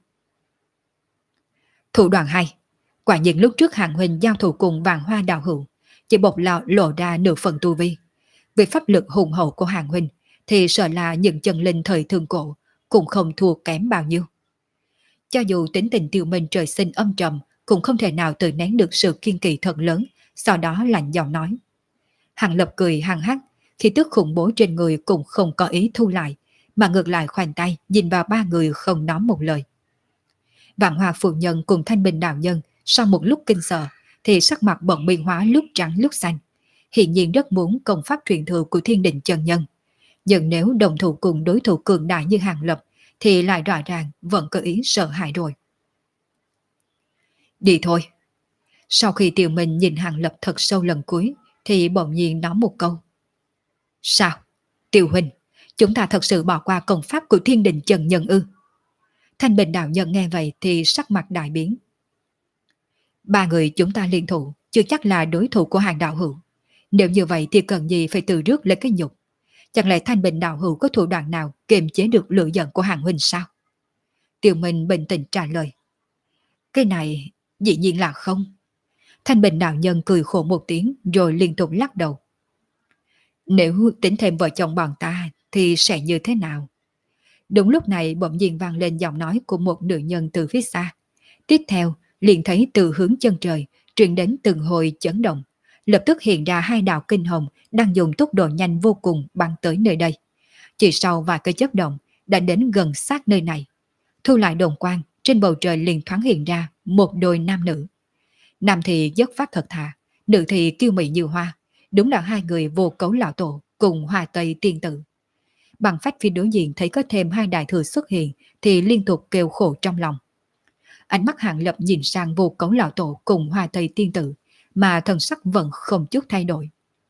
Thủ đoạn hay, quả nhiên lúc trước Hàng huynh giao thủ cùng Vạn Hoa đạo hữu, chỉ bộc lộ ra nửa phần tu vi. Về pháp lực hùng hậu của Hàng huynh thì sợ là những chân linh thời thượng cổ cũng không thua kém bao nhiêu. Cho dù tính tình Tiêu Minh trời sinh âm trầm, cũng không thể nào tự nén được sự kiên kỳ thật lớn, sau đó lạnh giọng nói. Hàng Lập cười hăng hắc, khi tức khủng bố trên người cũng không có ý thu lại, mà ngược lại khoanh tay nhìn vào ba người không nói một lời. Vạn Hòa phu nhân cùng Thanh Bình đạo nhân sau một lúc kinh sợ thì sắc mặt bỗng biến hóa lúc trắng lúc xanh, hiện nhiên rất muốn công pháp truyền thừa của Thiên Định chân nhân. Nhưng nếu đồng thủ cùng đối thủ cường đại như Hàng Lập thì lại rõ ràng vẫn có ý sợ hãi rồi. Đi thôi. Sau khi Tiêu Minh nhìn Hàng Lập thật sâu lần cuối thì bỗng nhiên nói một câu. Sao? Tiêu huynh, chúng ta thật sự bỏ qua công pháp của Thiên Định chân nhân ư? Thanh Bình đạo nhân nghe vậy thì sắc mặt đại biến. Ba người chúng ta liên thủ chưa chắc là đối thủ của Hàng đạo hữu. Nếu như vậy thì cần gì phải tự rước lấy cái nhục? Chẳng lẽ Thanh Bình đạo hữu có thủ đoạn nào kiềm chế được lửa giận của Hàng huynh sao? Tiêu Minh bình tĩnh trả lời. Cái này dĩ nhiên là không. Thanh Bình đạo nhân cười khổ một tiếng rồi liên tục lắc đầu. Nếu tính thêm vợ chồng bọn ta thì sẽ như thế nào? Đúng lúc này bỗng nhiên vang lên giọng nói của một nữ nhân từ phía xa. Tiếp theo liền thấy từ hướng chân trời truyền đến từng hồi chấn động. Lập tức hiện ra hai đạo kinh hồng đang dùng tốc độ nhanh vô cùng bắn tới nơi đây. Chỉ sau vài cái chớp động đã đến gần sát nơi này. Thu lại đồn quang, trên bầu trời liền thoáng hiện ra một đôi nam nữ. Nam thì dứt phát thật thà, nữ thì kiêu mị như hoa. Đúng là hai người vô cấu lão tổ cùng Hoa Tây tiên tử. Bằng phách phía đối diện thấy có thêm hai đại thừa xuất hiện thì liên tục kêu khổ trong lòng. Ánh mắt Hàng Lập nhìn sang vô cấu lão tổ cùng Hoa Tây tiên tử mà thần sắc vẫn không chút thay đổi.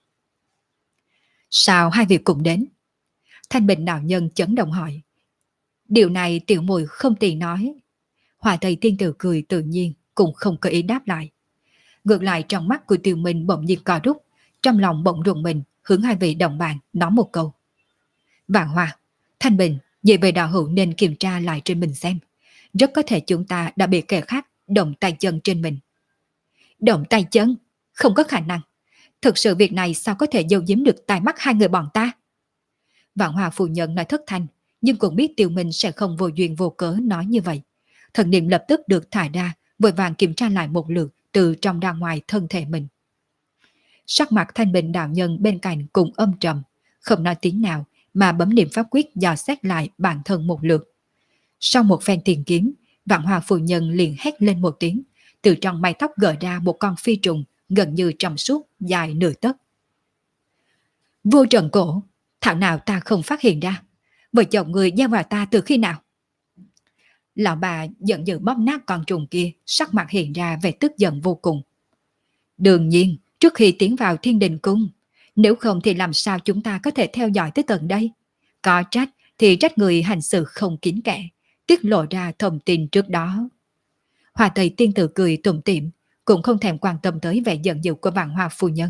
Sao hai vị cùng đến? Thanh Bình đạo nhân chấn động hỏi. Điều này tiểu mùi không tiện nói. Hoa Tây tiên tử cười tự nhiên cũng không có ý đáp lại. Ngược lại trong mắt của Tiêu Minh bỗng nhiên co rút, trong lòng bỗng rùng mình hướng hai vị đồng bạn nói một câu. Vạn Hoa, Thanh Bình, vậy về đạo hữu nên kiểm tra lại trên mình xem. Rất có thể chúng ta đã bị kẻ khác động tay chân trên mình. Động tay chân? Không có khả năng. Thực sự việc này sao có thể giấu giếm được tai mắt hai người bọn ta? Vạn Hoa phu nhân nói thất thanh, nhưng cũng biết Tiêu Minh sẽ không vô duyên vô cớ nói như vậy. Thần niệm lập tức được thải ra, vội vàng kiểm tra lại một lượt từ trong ra ngoài thân thể mình. Sắc mặt Thanh Bình đạo nhân bên cạnh cùng âm trầm, không nói tiếng nào mà bấm niệm pháp quyết dò xét lại bản thân một lượt. Sau một phen tìm kiếm, Vạn Hoa phu nhân liền hét lên một tiếng, từ trong mái tóc gỡ ra một con phi trùng gần như trong suốt dài nửa tấc. Vô trần cổ, thảo nào ta không phát hiện ra, vợ chồng người gieo vào ta từ khi nào? Lão bà giận dữ bóp nát con trùng kia, sắc mặt hiện ra vẻ tức giận vô cùng. Đương nhiên, trước khi tiến vào Thiên Đình Cung, nếu không thì làm sao chúng ta có thể theo dõi tới tận đây? Có trách thì trách người hành xử không kín kẽ, tiết lộ ra thông tin trước đó. Hoa Tây tiên tử cười tủm tỉm, cũng không thèm quan tâm tới vẻ giận dữ của Vạn Hoa phu nhân.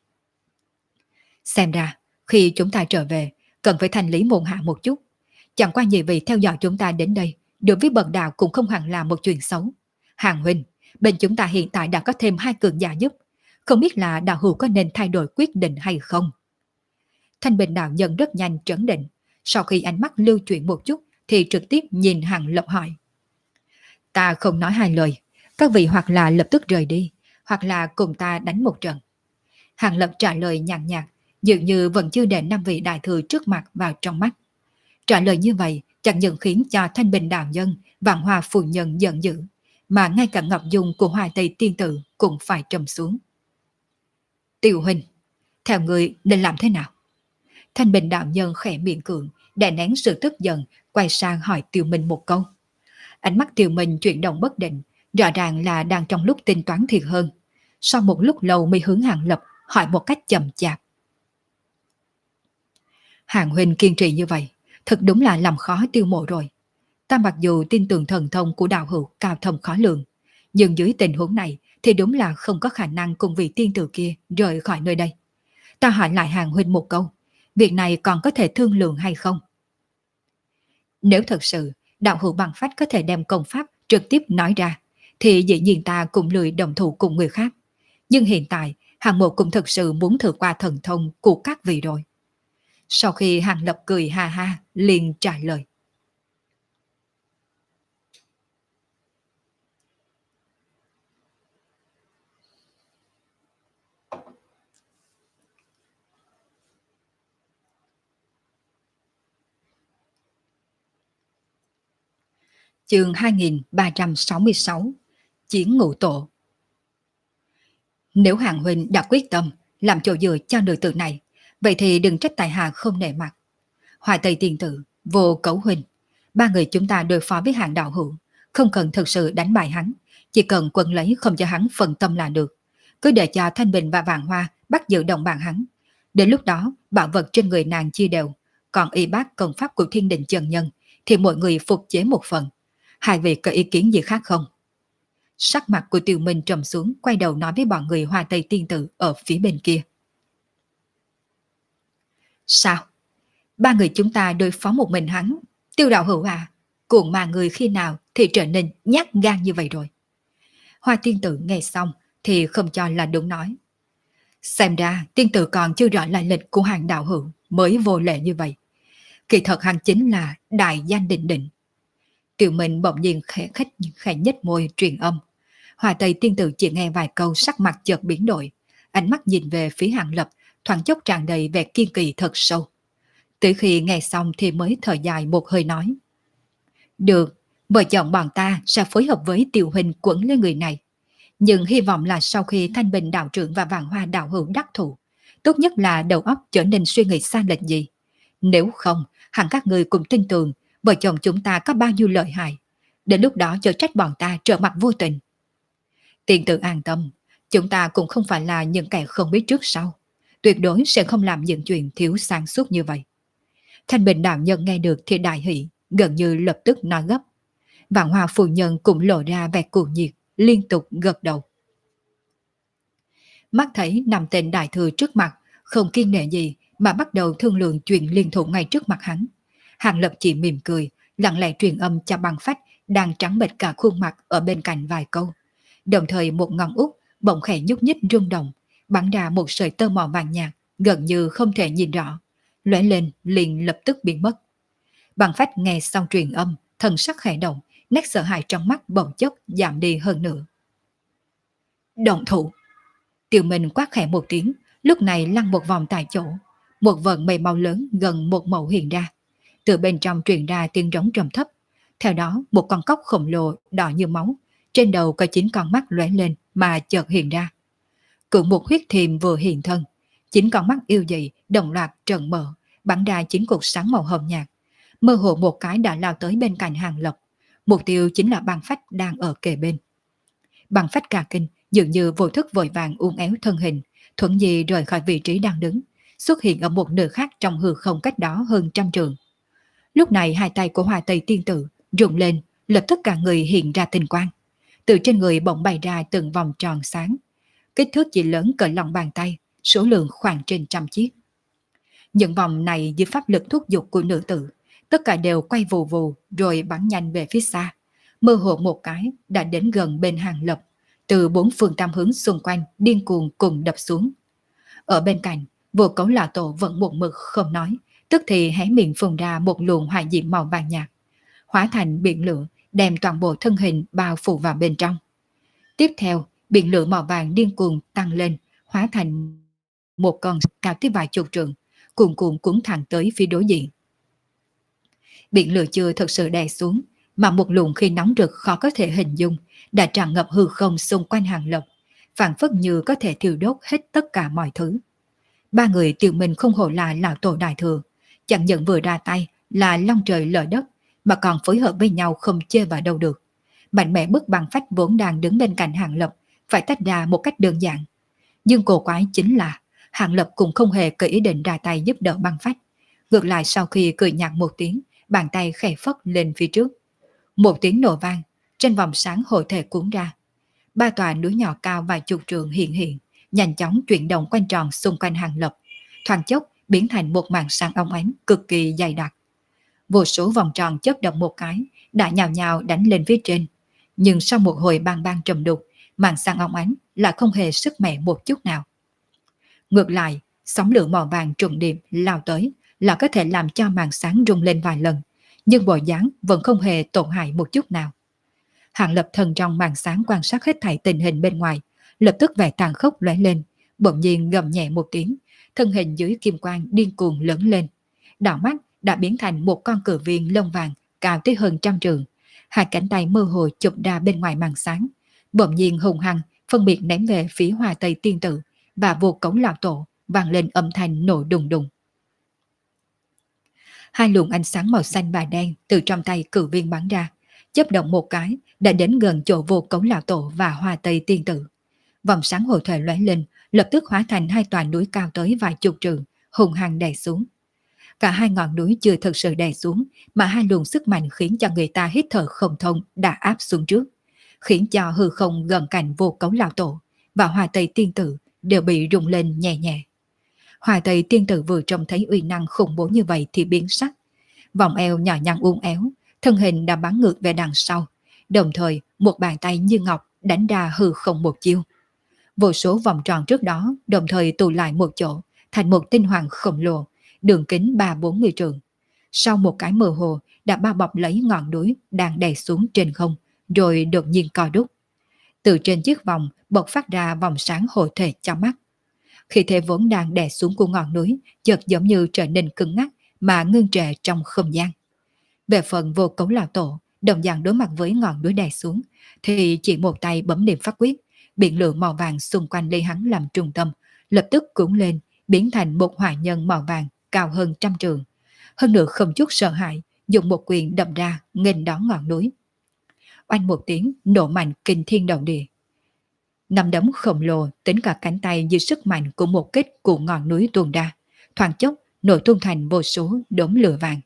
Xem ra, khi chúng ta trở về, cần phải thanh lý môn hạ một chút. Chẳng qua gì vì theo dõi chúng ta đến đây, đối với bậc đạo cũng không hẳn là một chuyện xấu. Hàng huynh, bên chúng ta hiện tại đã có thêm 2 cường giả giúp. Không biết là đạo hữu có nên thay đổi quyết định hay không? Thanh Bình đạo nhân rất nhanh trấn định. Sau khi ánh mắt lưu chuyển một chút, thì trực tiếp nhìn Hàng Lập hỏi. Ta không nói 2 lời. Các vị hoặc là lập tức rời đi, hoặc là cùng ta đánh một trận. Hàng Lập trả lời nhàn nhạt, dường như vẫn chưa để 5 vị đại thừa trước mặt vào trong mắt. Trả lời như vậy chẳng những khiến cho Thanh Bình đạo nhân, Vạn Hoa phu nhân giận dữ, mà ngay cả Ngọc Dung của Hoa Tây tiên tử cũng phải trầm xuống. Tiểu huynh, theo người nên làm thế nào? Thanh Bình đạo nhân khẽ miệng cường, đè nén sự tức giận, quay sang hỏi Tiêu Minh một câu. Ánh mắt Tiêu Minh chuyển động bất định, rõ ràng là đang trong lúc tính toán thiệt hơn. Sau một lúc lâu mới hướng Hàng Lập hỏi một cách chậm chạp. Hàng huynh kiên trì như vậy, thật đúng là làm khó Tiêu mộ rồi. Ta mặc dù tin tưởng thần thông của đạo hữu cao thâm khó lường, nhưng dưới tình huống này thì đúng là không có khả năng cùng vị tiên tử kia rời khỏi nơi đây. Ta hỏi lại Hàng huynh một câu, việc này còn có thể thương lượng hay không? Nếu thật sự đạo hữu bằng phách có thể đem công pháp trực tiếp nói ra, thì dĩ nhiên ta cũng lười đồng thủ cùng người khác. Nhưng hiện tại, Hàng Mộ cũng thực sự muốn thử qua thần thông của các vị rồi. Sau khi Hàng Lập cười ha ha, liền trả lời. Chương 2366, Chiến ngũ tổ. Nếu Hàng huynh đã quyết tâm làm chỗ dựa cho nữ tử này, vậy thì đừng trách tại hạ không nể mặt. Hoài Tây tiên tử, Vô Cấu huynh, 3 người chúng ta đối phó với Hàng đạo hữu, không cần thực sự đánh bại hắn, chỉ cần quân lấy không cho hắn phân tâm là được. Cứ để cho Thanh Bình và Vạn Hoa bắt giữ đồng bạn hắn. Đến lúc đó, bảo vật trên người nàng chia đều, còn y bác công pháp của Thiên Đình chân nhân thì mọi người phục chế một phần. Hai vị có ý kiến gì khác không? Sắc mặt của Tiêu Minh trầm xuống, quay đầu nói với bọn người Hoa Tây tiên tử ở phía bên kia. Sao? 3 người chúng ta đối phó một mình hắn? Tiêu đạo hữu à, cuồng mà người khi nào thì trở nên nhát gan như vậy rồi? Hoa tiên tử nghe xong thì không cho là đúng nói. Xem ra tiên tử còn chưa rõ lại lịch của Hàng đạo hữu mới vô lệ như vậy. Kỳ thật hắn chính là đại danh định định. Tiêu Minh bỗng nhiên khẽ nhếch môi truyền âm. Hoa Tây tiên tử chỉ nghe vài câu, sắc mặt chợt biến đổi, ánh mắt nhìn về phía Hàng Lập, thoáng chốc tràn đầy vẻ kiên kỳ thật sâu. Tới khi nghe xong thì mới thở dài một hơi nói. Được, vợ chồng bọn ta sẽ phối hợp với Tiêu huynh quấn lên người này. Nhưng hy vọng là sau khi Thanh Bình đạo trưởng và Vạn Hoa đạo hữu đắc thủ, tốt nhất là đầu óc trở nên suy nghĩ xa lệch gì. Nếu không, hẳn các người cũng tin tưởng vợ chồng chúng ta có bao nhiêu lợi hại. Đến lúc đó chớ trách bọn ta trở mặt vô tình. Tiên tử an tâm, chúng ta cũng không phải là những kẻ không biết trước sau. Tuyệt đối sẽ không làm những chuyện thiếu sáng suốt như vậy. Thanh Bình đạo nhân nghe được thì đại hỷ, gần như lập tức nói gấp. Vạn Hoa phu nhân cũng lộ ra vẻ cuồng nhiệt, liên tục gật đầu. Mắt thấy 5 tên đại thừa trước mặt, không kiên nệ gì mà bắt đầu thương lượng chuyện liên thủ ngay trước mặt hắn. Hàng Lập chỉ mỉm cười, lặng lẽ truyền âm cho Băng Phách đang trắng bệch cả khuôn mặt ở bên cạnh vài câu. Đồng thời một ngọn út bỗng khẽ nhúc nhích rung động, bắn ra một sợi tơ màu vàng nhạt, gần như không thể nhìn rõ, lóe lên liền lập tức biến mất. Băng Phách nghe xong truyền âm, thần sắc khẽ động, nét sợ hãi trong mắt bỗng chốc giảm đi hơn nữa. Động thủ! Tiêu Minh quát khẽ một tiếng, lúc này lăn một vòng tại chỗ. một vần mây màu lớn gần một mẫu hiện ra. Từ bên trong truyền ra tiếng rống trầm thấp. Theo đó, một con cóc khổng lồ đỏ như máu, trên đầu có 9 con mắt lóe lên mà chợt hiện ra. Cự một huyết thiềm vừa hiện thân, 9 con mắt yêu dị đồng loạt trợn mở, bắn ra 9 cột sáng màu hồng nhạt. Mơ hồ một cái đã lao tới bên cạnh Hàng Lập. Mục tiêu chính là băng phách đang ở kề bên. Băng phách cả kinh, dường như vô thức vội vàng uốn éo thân hình, thuận gì rời khỏi vị trí đang đứng, xuất hiện ở một nơi khác trong hư không cách đó hơn 100 trượng. Lúc này hai tay của Hoa Tây tiên tử rung lên, lập tức cả người hiện ra tinh quang. Từ trên người bỗng bày ra từng vòng tròn sáng, kích thước chỉ lớn cỡ lòng bàn tay, số lượng khoảng trên 100 chiếc. Những vòng này dưới pháp lực thúc giục của nữ tử, tất cả đều quay vù vù rồi bắn nhanh về phía xa. Mơ hồ một cái đã đến gần bên Hàng Lập, từ 4 phương tam hướng xung quanh điên cuồng cùng đập xuống. Ở bên cạnh, Vô Cấu Lão Tổ vẫn một mực không nói, tức thì hé miệng phun ra một luồng hỏa diễm màu vàng nhạt, hóa thành biển lửa đem toàn bộ thân hình bao phủ vào bên trong. Tiếp theo, biển lửa màu vàng điên cuồng tăng lên, hóa thành một con cao tới vài chục trượng, cuồn cuộn cuốn thẳng tới phía đối diện. Biển lửa chưa thực sự đè xuống, mà một luồng khí nóng rực khó có thể hình dung đã tràn ngập hư không xung quanh Hàng Lập, phảng phất như có thể thiêu đốt hết tất cả mọi thứ. Ba người Tiêu Minh không hổ là lão tổ đại thừa, chẳng những vừa ra tay là long trời lở đất, mà còn phối hợp với nhau không chê vào đâu được. Mạnh mẽ bức băng phách vốn đang đứng bên cạnh Hàng Lập phải tách ra một cách đơn giản. Nhưng cổ quái chính là Hàng Lập cũng không hề có ý định ra tay giúp đỡ băng phách. Ngược lại sau khi cười nhạt một tiếng, bàn tay khẽ phất lên phía trước. Một tiếng nổ vang, trên vòng sáng hội thể cuốn ra. Ba tòa núi nhỏ cao vài chục trượng hiện, nhanh chóng chuyển động quanh tròn xung quanh Hàng Lập, thoáng chốc biến thành một màn sáng óng ánh cực kỳ dày đặc. Vô số vòng tròn chớp động một cái, đã nhào nhào đánh lên phía trên. Nhưng sau một hồi bang bang trầm đục, màn sáng óng ánh lại không hề sức mẻ một chút nào. Ngược lại, sóng lửa màu vàng trùng điệp lao tới là có thể làm cho màn sáng rung lên vài lần, nhưng bộ dáng vẫn không hề tổn hại một chút nào. Hàng Lập thần trong màn sáng quan sát hết thảy tình hình bên ngoài, lập tức vẻ tàn khốc lóe lên, bỗng nhiên gầm nhẹ một tiếng, thân hình dưới kim quang điên cuồng lớn lên. Đảo mắt đã biến thành một con cự viên lông vàng cao tới hơn 100 trượng, hai cánh tay mơ hồ chụp ra bên ngoài màn sáng, bỗng nhiên hùng hăng phân biệt ném về phía Hoa Tây tiên tử và Vô Cấu Lão Tổ, vang lên âm thanh nổ đùng đùng. Hai luồng ánh sáng màu xanh và đen từ trong tay cự viên bắn ra, chớp động một cái đã đến gần chỗ Vô Cấu Lão Tổ và Hoa Tây tiên tử. Vòng sáng hồi thuở lóe lên, lập tức hóa thành hai tòa núi cao tới vài chục trượng, hùng hăng đè xuống. Cả hai ngọn núi chưa thực sự đè xuống, mà hai luồng sức mạnh khiến cho người ta hít thở không thông đã áp xuống trước, khiến cho hư không gần cạnh Vô Cấu Lão Tổ và Hoa Tây tiên tử đều bị rung lên nhẹ nhẹ. Hoa Tây tiên tử vừa trông thấy uy năng khủng bố như vậy thì biến sắc. Vòng eo nhỏ nhắn uốn éo, thân hình đã bắn ngược về đằng sau, đồng thời một bàn tay như ngọc đánh ra hư không một chiêu. Vô số vòng tròn trước đó đồng thời tụ lại một chỗ, thành một tinh hoàng khổng lồ, đường kính 30-40 trượng. Sau một cái mơ hồ đã bao bọc lấy ngọn núi đang đè xuống trên không, rồi đột nhiên co rút. Từ trên chiếc vòng bộc phát ra vòng sáng hộ thể cho mắt. Khi thế vốn đang đè xuống của ngọn núi chợt giống như trở nên cứng ngắc mà ngưng trệ trong không gian. Về phần Vô Cấu Lão Tổ, đồng dạng đối mặt với ngọn núi đè xuống, thì chỉ một tay bấm niệm pháp quyết, biển lửa màu vàng xung quanh lấy hắn làm trung tâm, lập tức cuốn lên, biến thành một hỏa nhân màu vàng cao hơn 100 trượng. Hơn nữa không chút sợ hãi, dùng một quyền đập ra nghênh đón ngọn núi. Oanh một tiếng nổ mạnh kinh thiên động địa. Nắm đấm khổng lồ tính cả cánh tay dưới sức mạnh của một kích của ngọn núi tuôn ra, thoáng chốc nổi tung thành vô số đốm lửa vàng.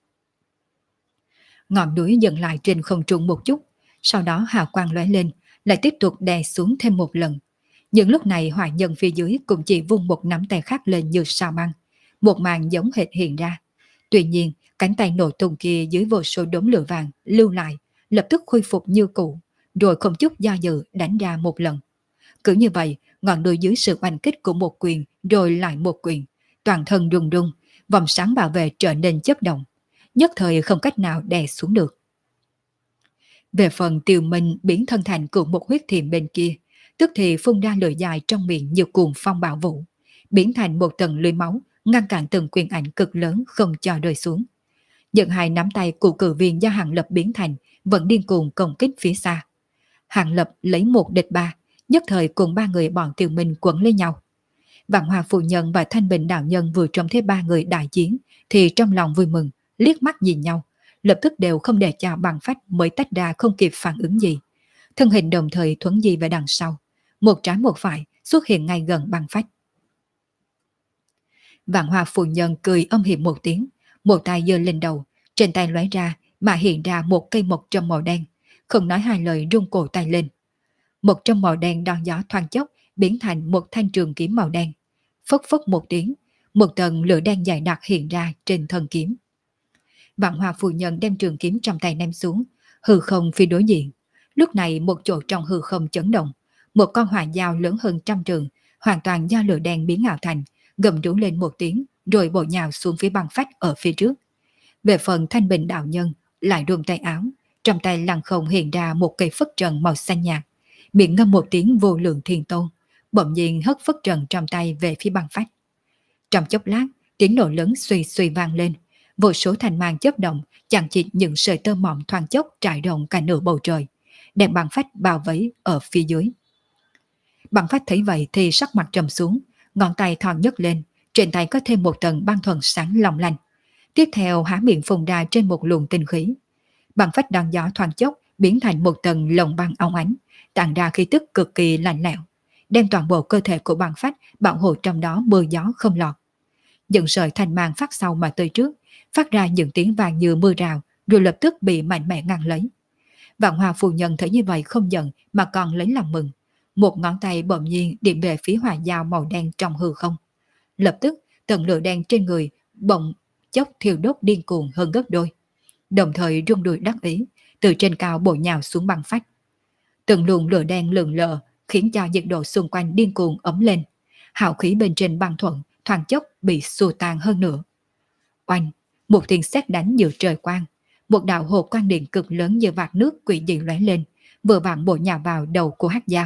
Ngọn núi dừng lại trên không trung một chút, sau đó hào quang lóe lên, lại tiếp tục đè xuống thêm một lần. Nhưng lúc này hỏa nhân phía dưới cũng chỉ vung một nắm tay khác lên như sao băng, một màn giống hệt hiện ra. Tuy nhiên, cánh tay nổ tung kia dưới vô số đốm lửa vàng lưu lại, lập tức khôi phục như cũ, rồi không chút do dự đánh ra một lần. Cứ như vậy, ngọn núi dưới sự oanh kích của một quyền rồi lại một quyền, toàn thân rung rung, vòng sáng bảo vệ trở nên chớp động, nhất thời không cách nào đè xuống được. Về phần Tiêu Minh biến thân thành cự một huyết thiềm bên kia, tức thì phun ra lửa dài trong miệng như cuồng phong bạo vũ, biến thành một tầng lưới máu ngăn cản từng quyền ảnh cực lớn không cho rơi xuống. Những hai nắm tay của cử viên do Hàng Lập biến thành vẫn điên cuồng công kích phía xa. Hàng Lập lấy một địch ba, nhất thời cùng ba người bọn Tiêu Minh quấn lấy nhau. Vạn Hoa Phu Nhân và Thanh Bình Đạo Nhân vừa trông thấy ba người đại chiến thì trong lòng vui mừng, liếc mắt nhìn nhau, lập tức đều không để cho Bằng Phách mới tách ra không kịp phản ứng gì. Thân hình đồng thời thuấn di về đằng sau, một trái một phải xuất hiện ngay gần Bằng Phách. Vạn Hoa Phu Nhân cười âm hiểm một tiếng, một tay giơ lên đầu, trên tay lóe ra mà hiện ra một cây mộc trâm màu đen, không nói hai lời rung cổ tay lên. Mộc trâm màu đen đón gió thoáng chốc biến thành một thanh trường kiếm màu đen. Phất phất một tiếng, một tầng lửa đen dày đặc hiện ra trên thân kiếm. Vạn Hoa Phu Nhân đem trường kiếm trong tay ném xuống, hư không phía đối diện. Lúc này một chỗ trong hư không chấn động, một con hỏa dao lớn hơn trăm trường, hoàn toàn do lửa đen biến ảo thành, gầm rú lên một tiếng, rồi bổ nhào xuống phía Bằng Phách ở phía trước. Về phần Thanh Bình Đạo Nhân, lại rung tay áo, trong tay lăng không hiện ra một cây phất trần màu xanh nhạt, miệng ngâm một tiếng vô lượng thiên tôn, bỗng nhiên hất phất trần trong tay về phía Bằng Phách. Trong chốc lát, tiếng nổ lớn suy suy vang lên, vô số thanh mang chớp động, chằng chịt những sợi tơ mỏng thoáng chốc trải rộng cả nửa bầu trời, đem Bằng Phách bao vây ở phía dưới. Bằng Phách thấy vậy thì sắc mặt trầm xuống, ngón tay thon nhấc lên, trên tay có thêm một tầng băng thuần sáng long lanh. Tiếp theo há miệng phun ra trên một luồng tinh khí. Bằng Phách đón gió thoáng chốc biến thành một tầng lồng băng óng ánh, tản ra khí tức cực kỳ lạnh lẽo, đem toàn bộ cơ thể của Bằng Phách bảo hộ trong đó mưa gió không lọt. Những sợi thanh mang phát sau mà tới trước, phát ra những tiếng vàng như mưa rào, rồi lập tức bị mạnh mẽ ngăn lấy. Vạn Hoa Phu Nhân thấy như vậy không giận mà còn lấy làm mừng, một ngón tay bỗng nhiên điểm về phía hỏa dao màu đen trong hư không. Lập tức tầng lửa đen trên người bỗng chốc thiêu đốt điên cuồng hơn gấp đôi, đồng thời rung đùi đắc ý từ trên cao bổ nhào xuống Bằng Phách. Từng luồng lửa đen lượn lờ khiến cho nhiệt độ xung quanh điên cuồng ấm lên, hào khí bên trên băng thuận thoáng chốc bị xua tan hơn nữa. Oanh, một tiếng sét đánh giữa trời quang, một đạo hồ quang điện cực lớn như vạt nước quỷ dị lóe lên, vừa vặn bổ nhào vào đầu của Hắc Dao.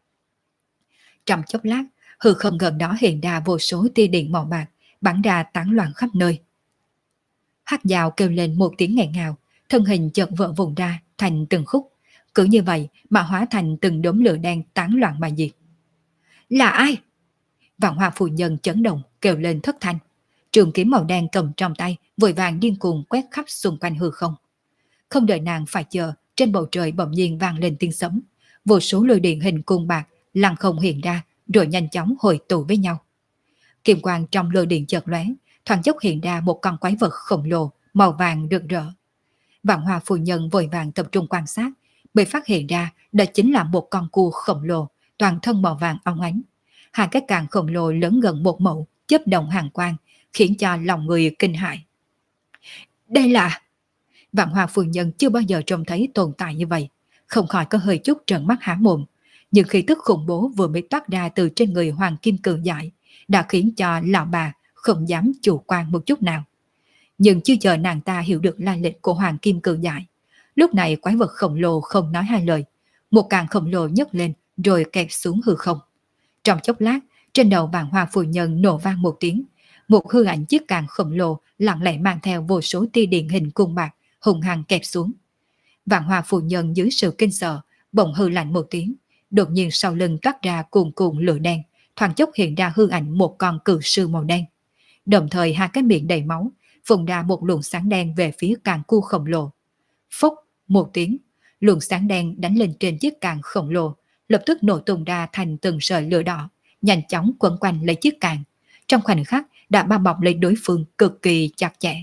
Trong chốc lát, hư không gần đó hiện ra vô số tia điện màu bạc bắn ra tán loạn khắp nơi. Hắc Dao kêu lên một tiếng nghẹn ngào, thân hình chợt vỡ vụn ra thành từng khúc, cứ như vậy mà hóa thành từng đốm lửa đen tán loạn mà diệt. Là ai? Vạn Hoa Phu Nhân chấn động kêu lên thất thanh. Trường kiếm màu đen cầm trong tay vội vàng điên cuồng quét khắp xung quanh hư không. Không đợi nàng phải chờ, trên bầu trời bỗng nhiên vang lên tiếng sấm, vô số lôi điện hình cung bạc lăng không hiện ra, rồi nhanh chóng hội tụ với nhau. Kim quang trong lôi điện chợt lóe, thoáng chốc hiện ra một con quái vật khổng lồ màu vàng rực rỡ. Vạn Hoa Phu Nhân vội vàng tập trung quan sát, mới phát hiện ra đó chính là một con cua khổng lồ, toàn thân màu vàng óng ánh. Hai cái càng khổng lồ lớn gần một mẫu, chớp động hàn quang, khiến cho lòng người kinh hãi. Đây là... Vạn Hoa Phu Nhân chưa bao giờ trông thấy tồn tại như vậy, không khỏi có hơi chút trợn mắt há mồm. Nhưng khí tức khủng bố vừa mới toát ra từ trên người Hoàng Kim Cường Giải đã khiến cho lão bà không dám chủ quan một chút nào. Nhưng chưa chờ nàng ta hiểu được lai lịch của Hoàng Kim Cường Giải, lúc này quái vật khổng lồ không nói hai lời, một càng khổng lồ nhấc lên rồi kẹp xuống hư không. Trong chốc lát, trên đầu Vạn Hoa Phu Nhân nổ vang một tiếng, một hư ảnh chiếc càng khổng lồ lặng lẽ mang theo vô số tia điện hình cung bạc hùng hăng kẹp xuống. Vạn Hoa Phu Nhân dưới sự kinh sợ bỗng hư lạnh một tiếng, đột nhiên sau lưng toát ra cuồn cuộn lửa đen, thoáng chốc hiện ra hư ảnh một con cự sư màu đen. Đồng thời hai cái miệng đầy máu phun ra một luồng sáng đen về phía càng cua khổng lồ. Phốc một tiếng, luồng sáng đen đánh lên trên chiếc càng khổng lồ, lập tức nổ tung ra thành từng sợi lửa đỏ, nhanh chóng quấn quanh lấy chiếc càng. Trong khoảnh khắc đã bao bọc lấy đối phương cực kỳ chặt chẽ.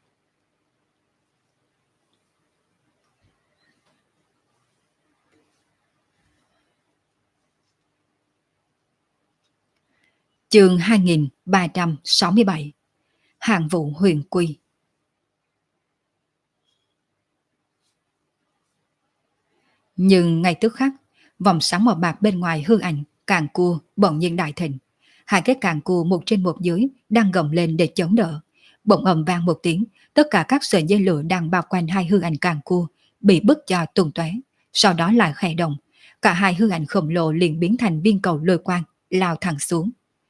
Chương 2367 Hàng Vũ Huyền Quy. Nhưng ngay tức khắc, vòng sáng màu bạc bên ngoài hư ảnh càng cua bỗng nhiên đại thịnh. Hai cái càng cua một trên một dưới đang gầm lên để chống đỡ. Bỗng ầm vang một tiếng, tất cả các sợi dây lửa đang bao quanh hai hư ảnh càng cua bị bứt cho tung tóe, sau đó lại khẽ động, cả hai hư ảnh khổng lồ liền biến thành viên cầu lôi quang lao thẳng xuống.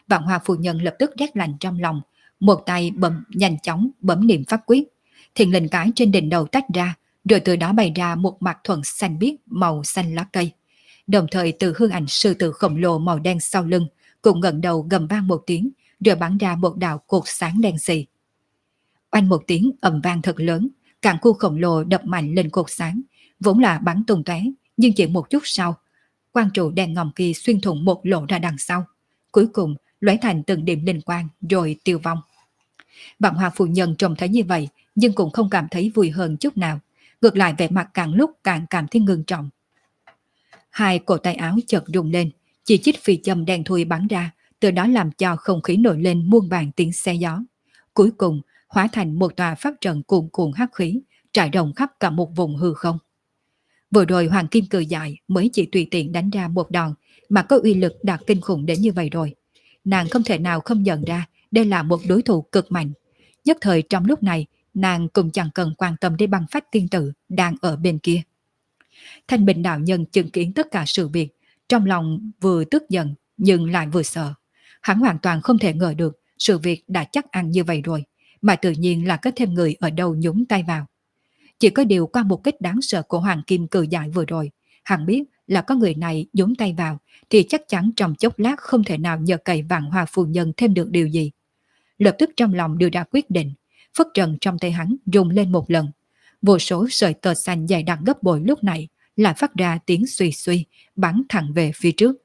Vạn Hoa phu nhân lập tức rét lạnh trong lòng, một tay nhanh chóng bấm niệm pháp quyết. Thiền linh cái trên đỉnh đầu tách ra, rồi từ đó bày ra một mặt thuần xanh biếc màu xanh lá cây. Đồng thời từ hương ảnh sư tử khổng lồ màu đen sau lưng cũng ngẩng đầu gầm vang một tiếng, rồi bắn ra một đạo cột sáng đen xì. Oanh một tiếng ầm vang thật lớn, cạn khu khổng lồ đập mạnh lên cột sáng, vốn là bắn tung tóe, nhưng chỉ một chút sau, quang trụ đen ngòm kia xuyên thủng một lỗ ra đằng sau, cuối cùng lóe thành từng điểm linh quang rồi tiêu vong. Vạn Hoa phu nhân trông thấy như vậy, nhưng cũng không cảm thấy vui hơn chút nào, ngược lại vẻ mặt càng lúc càng cảm thấy ngưng trọng. Hai cổ tay áo chợt rung lên, chỉ chích phi châm đen thui bắn ra, từ đó làm cho không khí nổi lên muôn vàn tiếng xe gió. Cuối cùng hóa thành một tòa pháp trận cuồn cuộn hắc khí, trải rộng khắp cả một vùng hư không. Vừa rồi Hoàng Kim cười dài mới chỉ tùy tiện đánh ra một đòn mà có uy lực đạt kinh khủng đến như vậy rồi. Nàng không thể nào không nhận ra đây là một đối thủ cực mạnh. Nhất thời trong lúc này, nàng cũng chẳng cần quan tâm đến băng phách tiên tử đang ở bên kia. Thanh Bình đạo nhân chứng kiến tất cả sự việc, trong lòng vừa tức giận nhưng lại vừa sợ. Hắn hoàn toàn không thể ngờ được sự việc đã chắc ăn như vậy rồi, mà tự nhiên là có thêm người ở đâu nhúng tay vào. Chỉ có điều qua một kích đáng sợ của Hoàng Kim cử giải vừa rồi, hắn biết là có người này nhúng tay vào thì chắc chắn trong chốc lát không thể nào nhờ cậy Vạn Hoa phu nhân thêm được điều gì. Lập tức trong lòng đưa ra quyết định, phất trần trong tay hắn rung lên một lần. Vô số sợi tơ xanh dày đặc gấp bội lúc này lại phát ra tiếng suy suy, bắn thẳng về phía trước.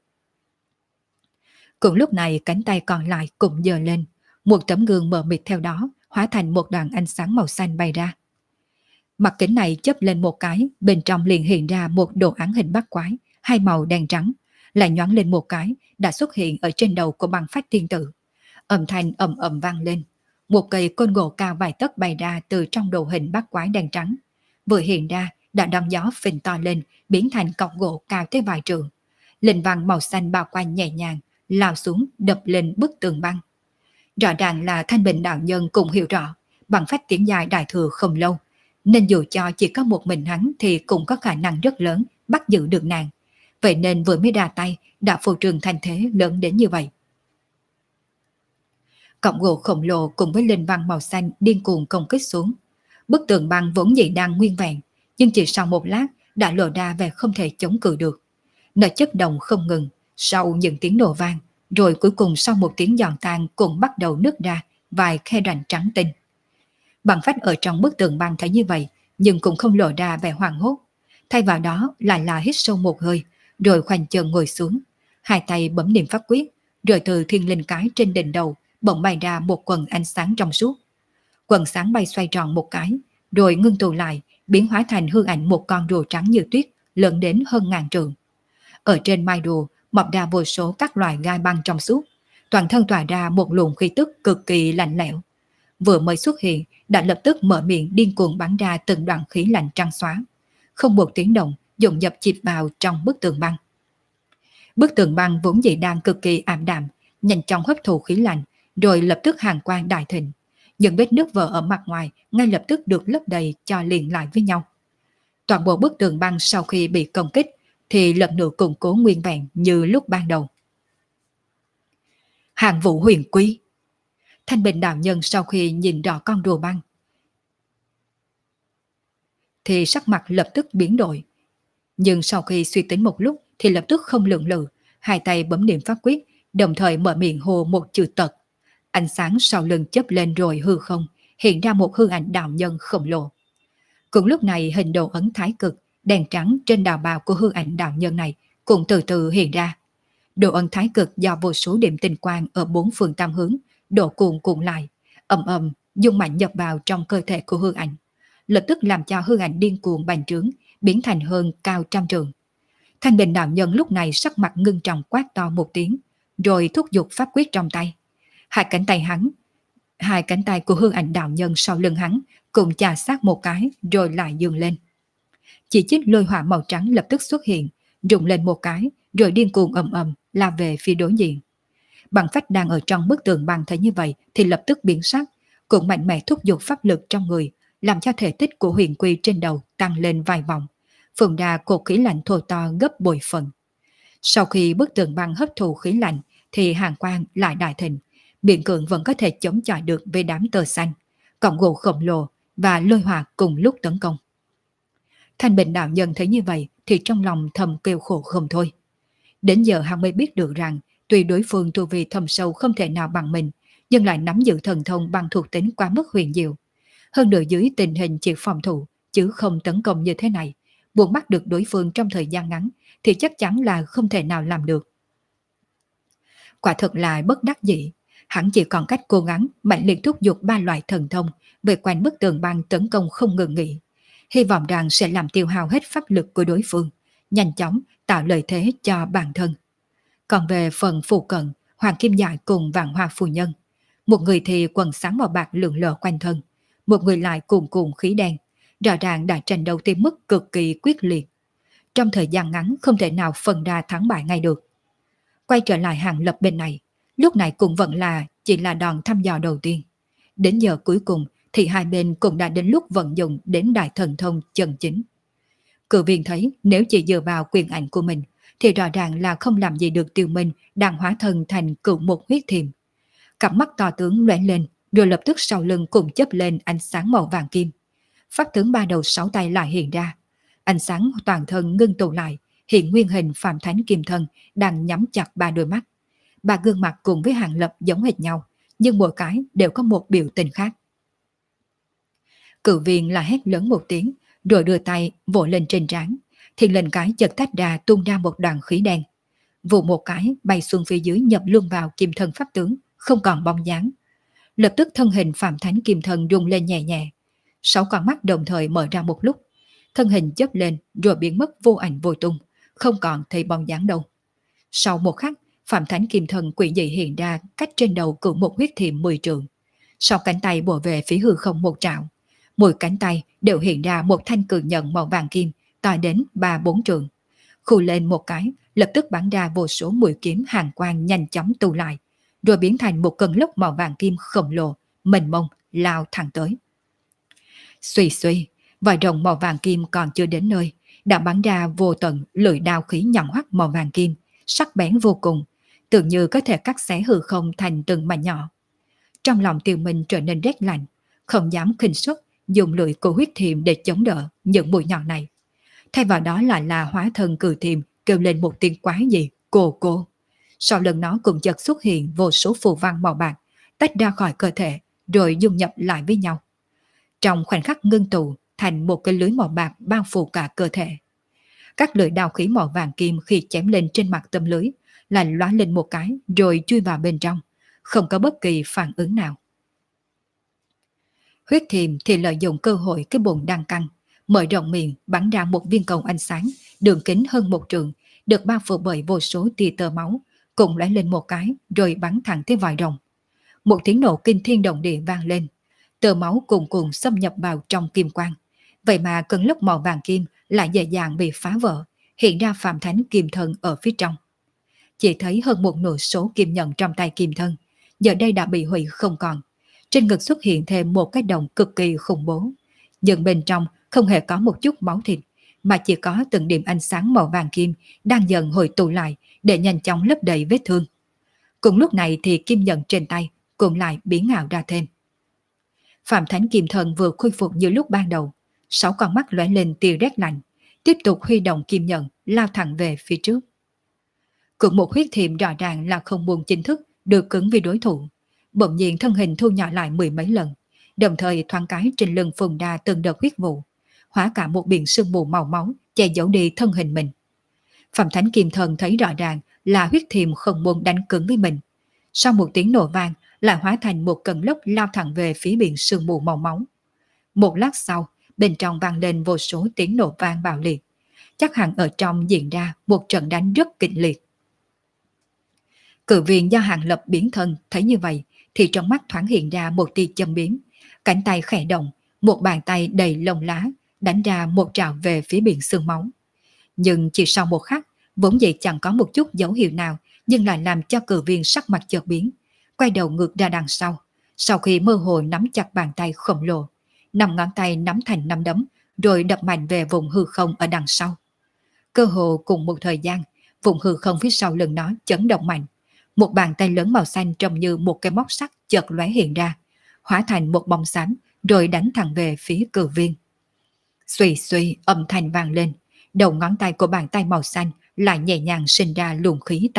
Cùng lúc này cánh tay còn lại cũng giơ lên, một tấm gương mờ mịt theo đó hóa thành một đoàn ánh sáng màu xanh bay ra. Mặt kính này chớp lên một cái, bên trong liền hiện ra một đồ án hình bắt quái, hai màu đen trắng, lại nhoáng lên một cái, đã xuất hiện ở trên đầu của băng phách tiên tử. Âm thanh ầm ầm vang lên, một cây côn gỗ cao vài tấc bay ra từ trong đồ hình bắt quái đen trắng. Vừa hiện ra, đã đón gió phình to lên, biến thành cọc gỗ cao tới vài trượng. Linh văn màu xanh bao quanh nhẹ nhàng, lao xuống đập lên bức tường băng. Rõ ràng là Thanh Bình đạo nhân cũng hiểu rõ, bằng phách tiến dài đại thừa không lâu, nên dù cho chỉ có một mình hắn thì cũng có khả năng rất lớn bắt giữ được nàng. Vậy nên vừa mới ra tay đã phô trương thành thế lớn đến như vậy. Cọng gỗ khổng lồ cùng với linh văn màu xanh điên cuồng công kích xuống. Bức tường băng vốn dĩ đang nguyên vẹn, nhưng chỉ sau một lát đã lộ ra vẻ không thể chống cự được. Nó chất động không ngừng, sau những tiếng nổ vang, rồi cuối cùng sau một tiếng giòn tan cũng bắt đầu nứt ra vài khe rãnh trắng tinh. Bằng phách ở trong bức tường băng thấy như vậy, nhưng cũng không lộ ra vẻ hoảng hốt. Thay vào đó lại là hít sâu một hơi, rồi khoanh chân ngồi xuống, hai tay bấm niệm pháp quyết, rồi từ thiên linh cái trên đỉnh đầu bỗng bay ra một quần ánh sáng trong suốt. Quần sáng bay xoay tròn một cái, rồi ngưng tụ lại, biến hóa thành hư ảnh một con rùa trắng như tuyết, lớn đến hơn ngàn trượng. Ở trên mai rùa mọc ra vô số các loài gai băng trong suốt, toàn thân tỏa ra một luồng khí tức cực kỳ lạnh lẽo. Vừa mới xuất hiện đã lập tức mở miệng điên cuồng bắn ra từng đoạn khí lạnh trắng xóa, không một tiếng động dồn dập chìm vào trong bức tường băng. Bức tường băng vốn dĩ đang cực kỳ ảm đạm, nhanh chóng hấp thụ khí lạnh, rồi lập tức hàn quang đại thịnh. Những vết nước vỡ ở mặt ngoài ngay lập tức được lấp đầy cho liền lại với nhau. Toàn bộ bức tường băng sau khi bị công kích thì lần nữa củng cố nguyên vẹn như lúc ban đầu. Hàng vũ huyền quý. Thanh Bình đạo nhân sau khi nhìn rõ con rùa băng thì sắc mặt lập tức biến đổi. Nhưng sau khi suy tính một lúc thì lập tức không lưỡng lự, hai tay bấm niệm pháp quyết, đồng thời mở miệng hô một chữ tật. Ánh sáng sau lưng chớp lên rồi hư không, hiện ra một hư ảnh đạo nhân khổng lồ. Cũng lúc này hình đồ ấn thái cực, đèn trắng trên đào bào của hư ảnh đạo nhân này cũng từ từ hiện ra. Đồ ấn thái cực do vô số điểm tinh quang ở bốn phương tam hướng đổ cuồn cuộn lại, ầm ầm dung mạnh nhập vào trong cơ thể của hư ảnh, lập tức làm cho hư ảnh điên cuồng bành trướng, biến thành hơn cao trăm trượng. Thanh Bình đạo nhân lúc này sắc mặt ngưng trọng quát to một tiếng, rồi thúc giục pháp quyết trong tay. Hai cánh tay của hư ảnh đạo nhân sau lưng hắn cùng chà sát một cái rồi lại dường lên. Chỉ chích lôi hỏa màu trắng lập tức xuất hiện, rụng lên một cái rồi điên cuồng ầm ầm lao về phía đối diện. Bằng phách đang ở trong bức tường băng thấy như vậy thì lập tức biến sắc, cũng mạnh mẽ thúc giục pháp lực trong người, làm cho thể tích của huyền quy trên đầu tăng lên vài vòng, phun ra cột khí lạnh thô to gấp bội phần. Sau khi bức tường băng hấp thụ khí lạnh thì hàng quang lại đại thịnh, miễn cưỡng vẫn có thể chống chọi được với đám tơ xanh, cọng gỗ khổng lồ và lôi hỏa cùng lúc tấn công. Thanh Bình đạo nhân thấy như vậy thì trong lòng thầm kêu khổ không thôi. Đến giờ hắn mới biết được rằng tuy đối phương tu vi thâm sâu không thể nào bằng mình, nhưng lại nắm giữ thần thông bằng thuộc tính quá mức huyền diệu. Hơn nữa dưới tình hình chỉ phòng thủ chứ không tấn công như thế này, buộc bắt được đối phương trong thời gian ngắn thì chắc chắn là không thể nào làm được. Quả thật là bất đắc dĩ, hắn chỉ còn cách cố gắng mạnh liệt thúc giục ba loại thần thông về quanh bức tường băng tấn công không ngừng nghỉ, hy vọng rằng sẽ làm tiêu hao hết pháp lực của đối phương, nhanh chóng tạo lợi thế cho bản thân. Còn về phần phù cận, Hoàng Kim Dại cùng Vạn Hoa Phu Nhân, một người thì quần sáng màu bạc lượn lờ quanh thân, một người lại cuồn cuộn khí đen, rõ ràng đã tranh đấu tới mức cực kỳ quyết liệt. Trong thời gian ngắn không thể nào phân ra thắng bại ngay được. Quay trở lại Hàng Lập bên này, lúc này cũng vẫn là chỉ là đòn thăm dò đầu tiên. Đến giờ cuối cùng thì hai bên cũng đã đến lúc vận dụng đến đại thần thông chân chính. Cự viên thấy nếu chỉ dựa vào quyền ảnh của mình thì rõ ràng là không làm gì được Tiêu Minh đang hóa thân thành cựu một huyết thiềm. Cặp mắt to tướng lóe lên, rồi lập tức sau lưng cùng chớp lên ánh sáng màu vàng kim. Pháp tướng ba đầu sáu tay lại hiện ra. Ánh sáng toàn thân ngưng tụ lại, hiện nguyên hình Phạm Thánh Kim Thân đang nhắm chặt ba đôi mắt. Ba gương mặt cùng với Hàng Lập giống hệt nhau, nhưng mỗi cái đều có một biểu tình khác. Cự viên là hét lớn một tiếng, rồi đưa tay vỗ lên trên trán, thì lên cái chợt tách ra tung ra một đoàn khí đen. Vụ một cái bay xuống phía dưới nhập luôn vào kim thân pháp tướng, không còn bóng dáng. Lập tức thân hình Phạm Thánh Kim Thân rung lên nhẹ nhẹ. 6 con mắt đồng thời mở ra một lúc. Thân hình chớp lên rồi biến mất vô ảnh vô tung, không còn thấy bóng dáng đâu. Sau một khắc, Phạm Thánh Kim Thân quỷ dị hiện ra cách trên đầu cự một huyết thiềm 10 trượng. Sau cánh tay bổ về phía hư không một trạo. Mỗi cánh tay đều hiện ra một thanh cự nhận màu vàng kim, to đến 3-4 trượng. Khu lên một cái, lập tức bắn ra vô số mũi kiếm hàn quang nhanh chóng tụ lại, rồi biến thành một cơn lốc màu vàng kim khổng lồ, mênh mông, lao thẳng tới. Xuy xuy, vòi rồng màu vàng kim còn chưa đến nơi, đã bắn ra vô tận lưỡi đao khí nhọn hoắt màu vàng kim, sắc bén vô cùng, tưởng như có thể cắt xé hư không thành từng mảnh nhỏ. Trong lòng Tiêu Minh trở nên rét lạnh, không dám khinh suất, dùng lưỡi của huyết thiềm để chống đỡ những mũi nhọn này. Thay vào đó lại là hóa thân cự thiềm kêu lên một tiếng quái dị, cô. Sau lần nó cũng chợt xuất hiện vô số phù văn màu bạc, tách ra khỏi cơ thể, rồi dung nhập lại với nhau. Trong khoảnh khắc ngưng tụ thành một cái lưới màu bạc bao phủ cả cơ thể. Các lưỡi đao khí màu vàng kim khi chém lên trên mặt tấm lưới lại lóa lên một cái rồi chui vào bên trong, không có bất kỳ phản ứng nào. Huyết thiềm thì lợi dụng cơ hội cái bụng đang căng, mở rộng miệng bắn ra một viên cầu ánh sáng, đường kính hơn 1 trượng, được bao phủ bởi vô số tia tơ máu, cùng lóe lên một cái rồi bắn thẳng tới vòi rồng. Một tiếng nổ kinh thiên động địa vang lên, tơ máu cuồn cuộn xâm nhập vào trong kim quang. Vậy mà cơn lốc màu vàng kim lại dễ dàng bị phá vỡ, hiện ra Phạm Thánh Kim Thân ở phía trong. Chỉ thấy hơn một nửa số kim nhận trong tay Kim Thân, giờ đây đã bị hủy không còn. Trên ngực xuất hiện thêm một cái đồng cực kỳ khủng bố, nhưng bên trong không hề có một chút máu thịt, mà chỉ có từng điểm ánh sáng màu vàng kim đang dần hội tụ lại để nhanh chóng lấp đầy vết thương. Cùng lúc này thì kim nhận trên tay cũng lại biến ảo ra thêm. Phạm Thánh Kim Thân vừa khôi phục như lúc ban đầu, 6 con mắt lóe lên tia rét lạnh, tiếp tục huy động kim nhận lao thẳng về phía trước. Cũng một huyết thiềm rõ ràng là không muốn chính thức được cứng với đối thủ, bỗng nhiên thân hình thu nhỏ lại 10 mấy lần, đồng thời thoáng cái trên lưng phun ra từng đợt huyết vụ, hóa cả một biển sương mù màu máu che giấu đi thân hình mình. Phạm Thánh Kim Thân thấy rõ ràng là huyết thiềm không muốn đánh cứng với mình. Sau một tiếng nổ vang lại hóa thành một cơn lốc lao thẳng về phía biển sương mù màu máu. Một lát sau, bên trong vang lên vô số tiếng nổ vang bạo liệt. Chắc hẳn ở trong diễn ra một trận đánh rất kịch liệt. Cự viên do Hàng Lập biến thân thấy như vậy thì trong mắt thoáng hiện ra một tia châm biếm, cánh tay khẽ động, một bàn tay đầy lông lá đánh ra một trảo về phía biển sương máu. Nhưng chỉ sau một khắc, vốn dĩ chẳng có một chút dấu hiệu nào, nhưng lại làm cho cự viên sắc mặt chợt biến, quay đầu ngược ra đằng sau. Sau khi mơ hồ nắm chặt bàn tay khổng lồ, 5 ngón tay nắm thành 5 đấm, rồi đập mạnh về vùng hư không ở đằng sau. Cơ hồ cùng một thời gian, vùng hư không phía sau lưng nó chấn động mạnh, Một bàn tay lớn màu xanh trông như một cái móc sắt chợt lóe hiện ra, hóa thành một bóng xám rồi đánh thẳng về phía Cử Viên. Xuy xuy âm thanh vang lên, đầu ngón tay của bàn tay màu xanh lại nhẹ nhàng sinh ra luồng khí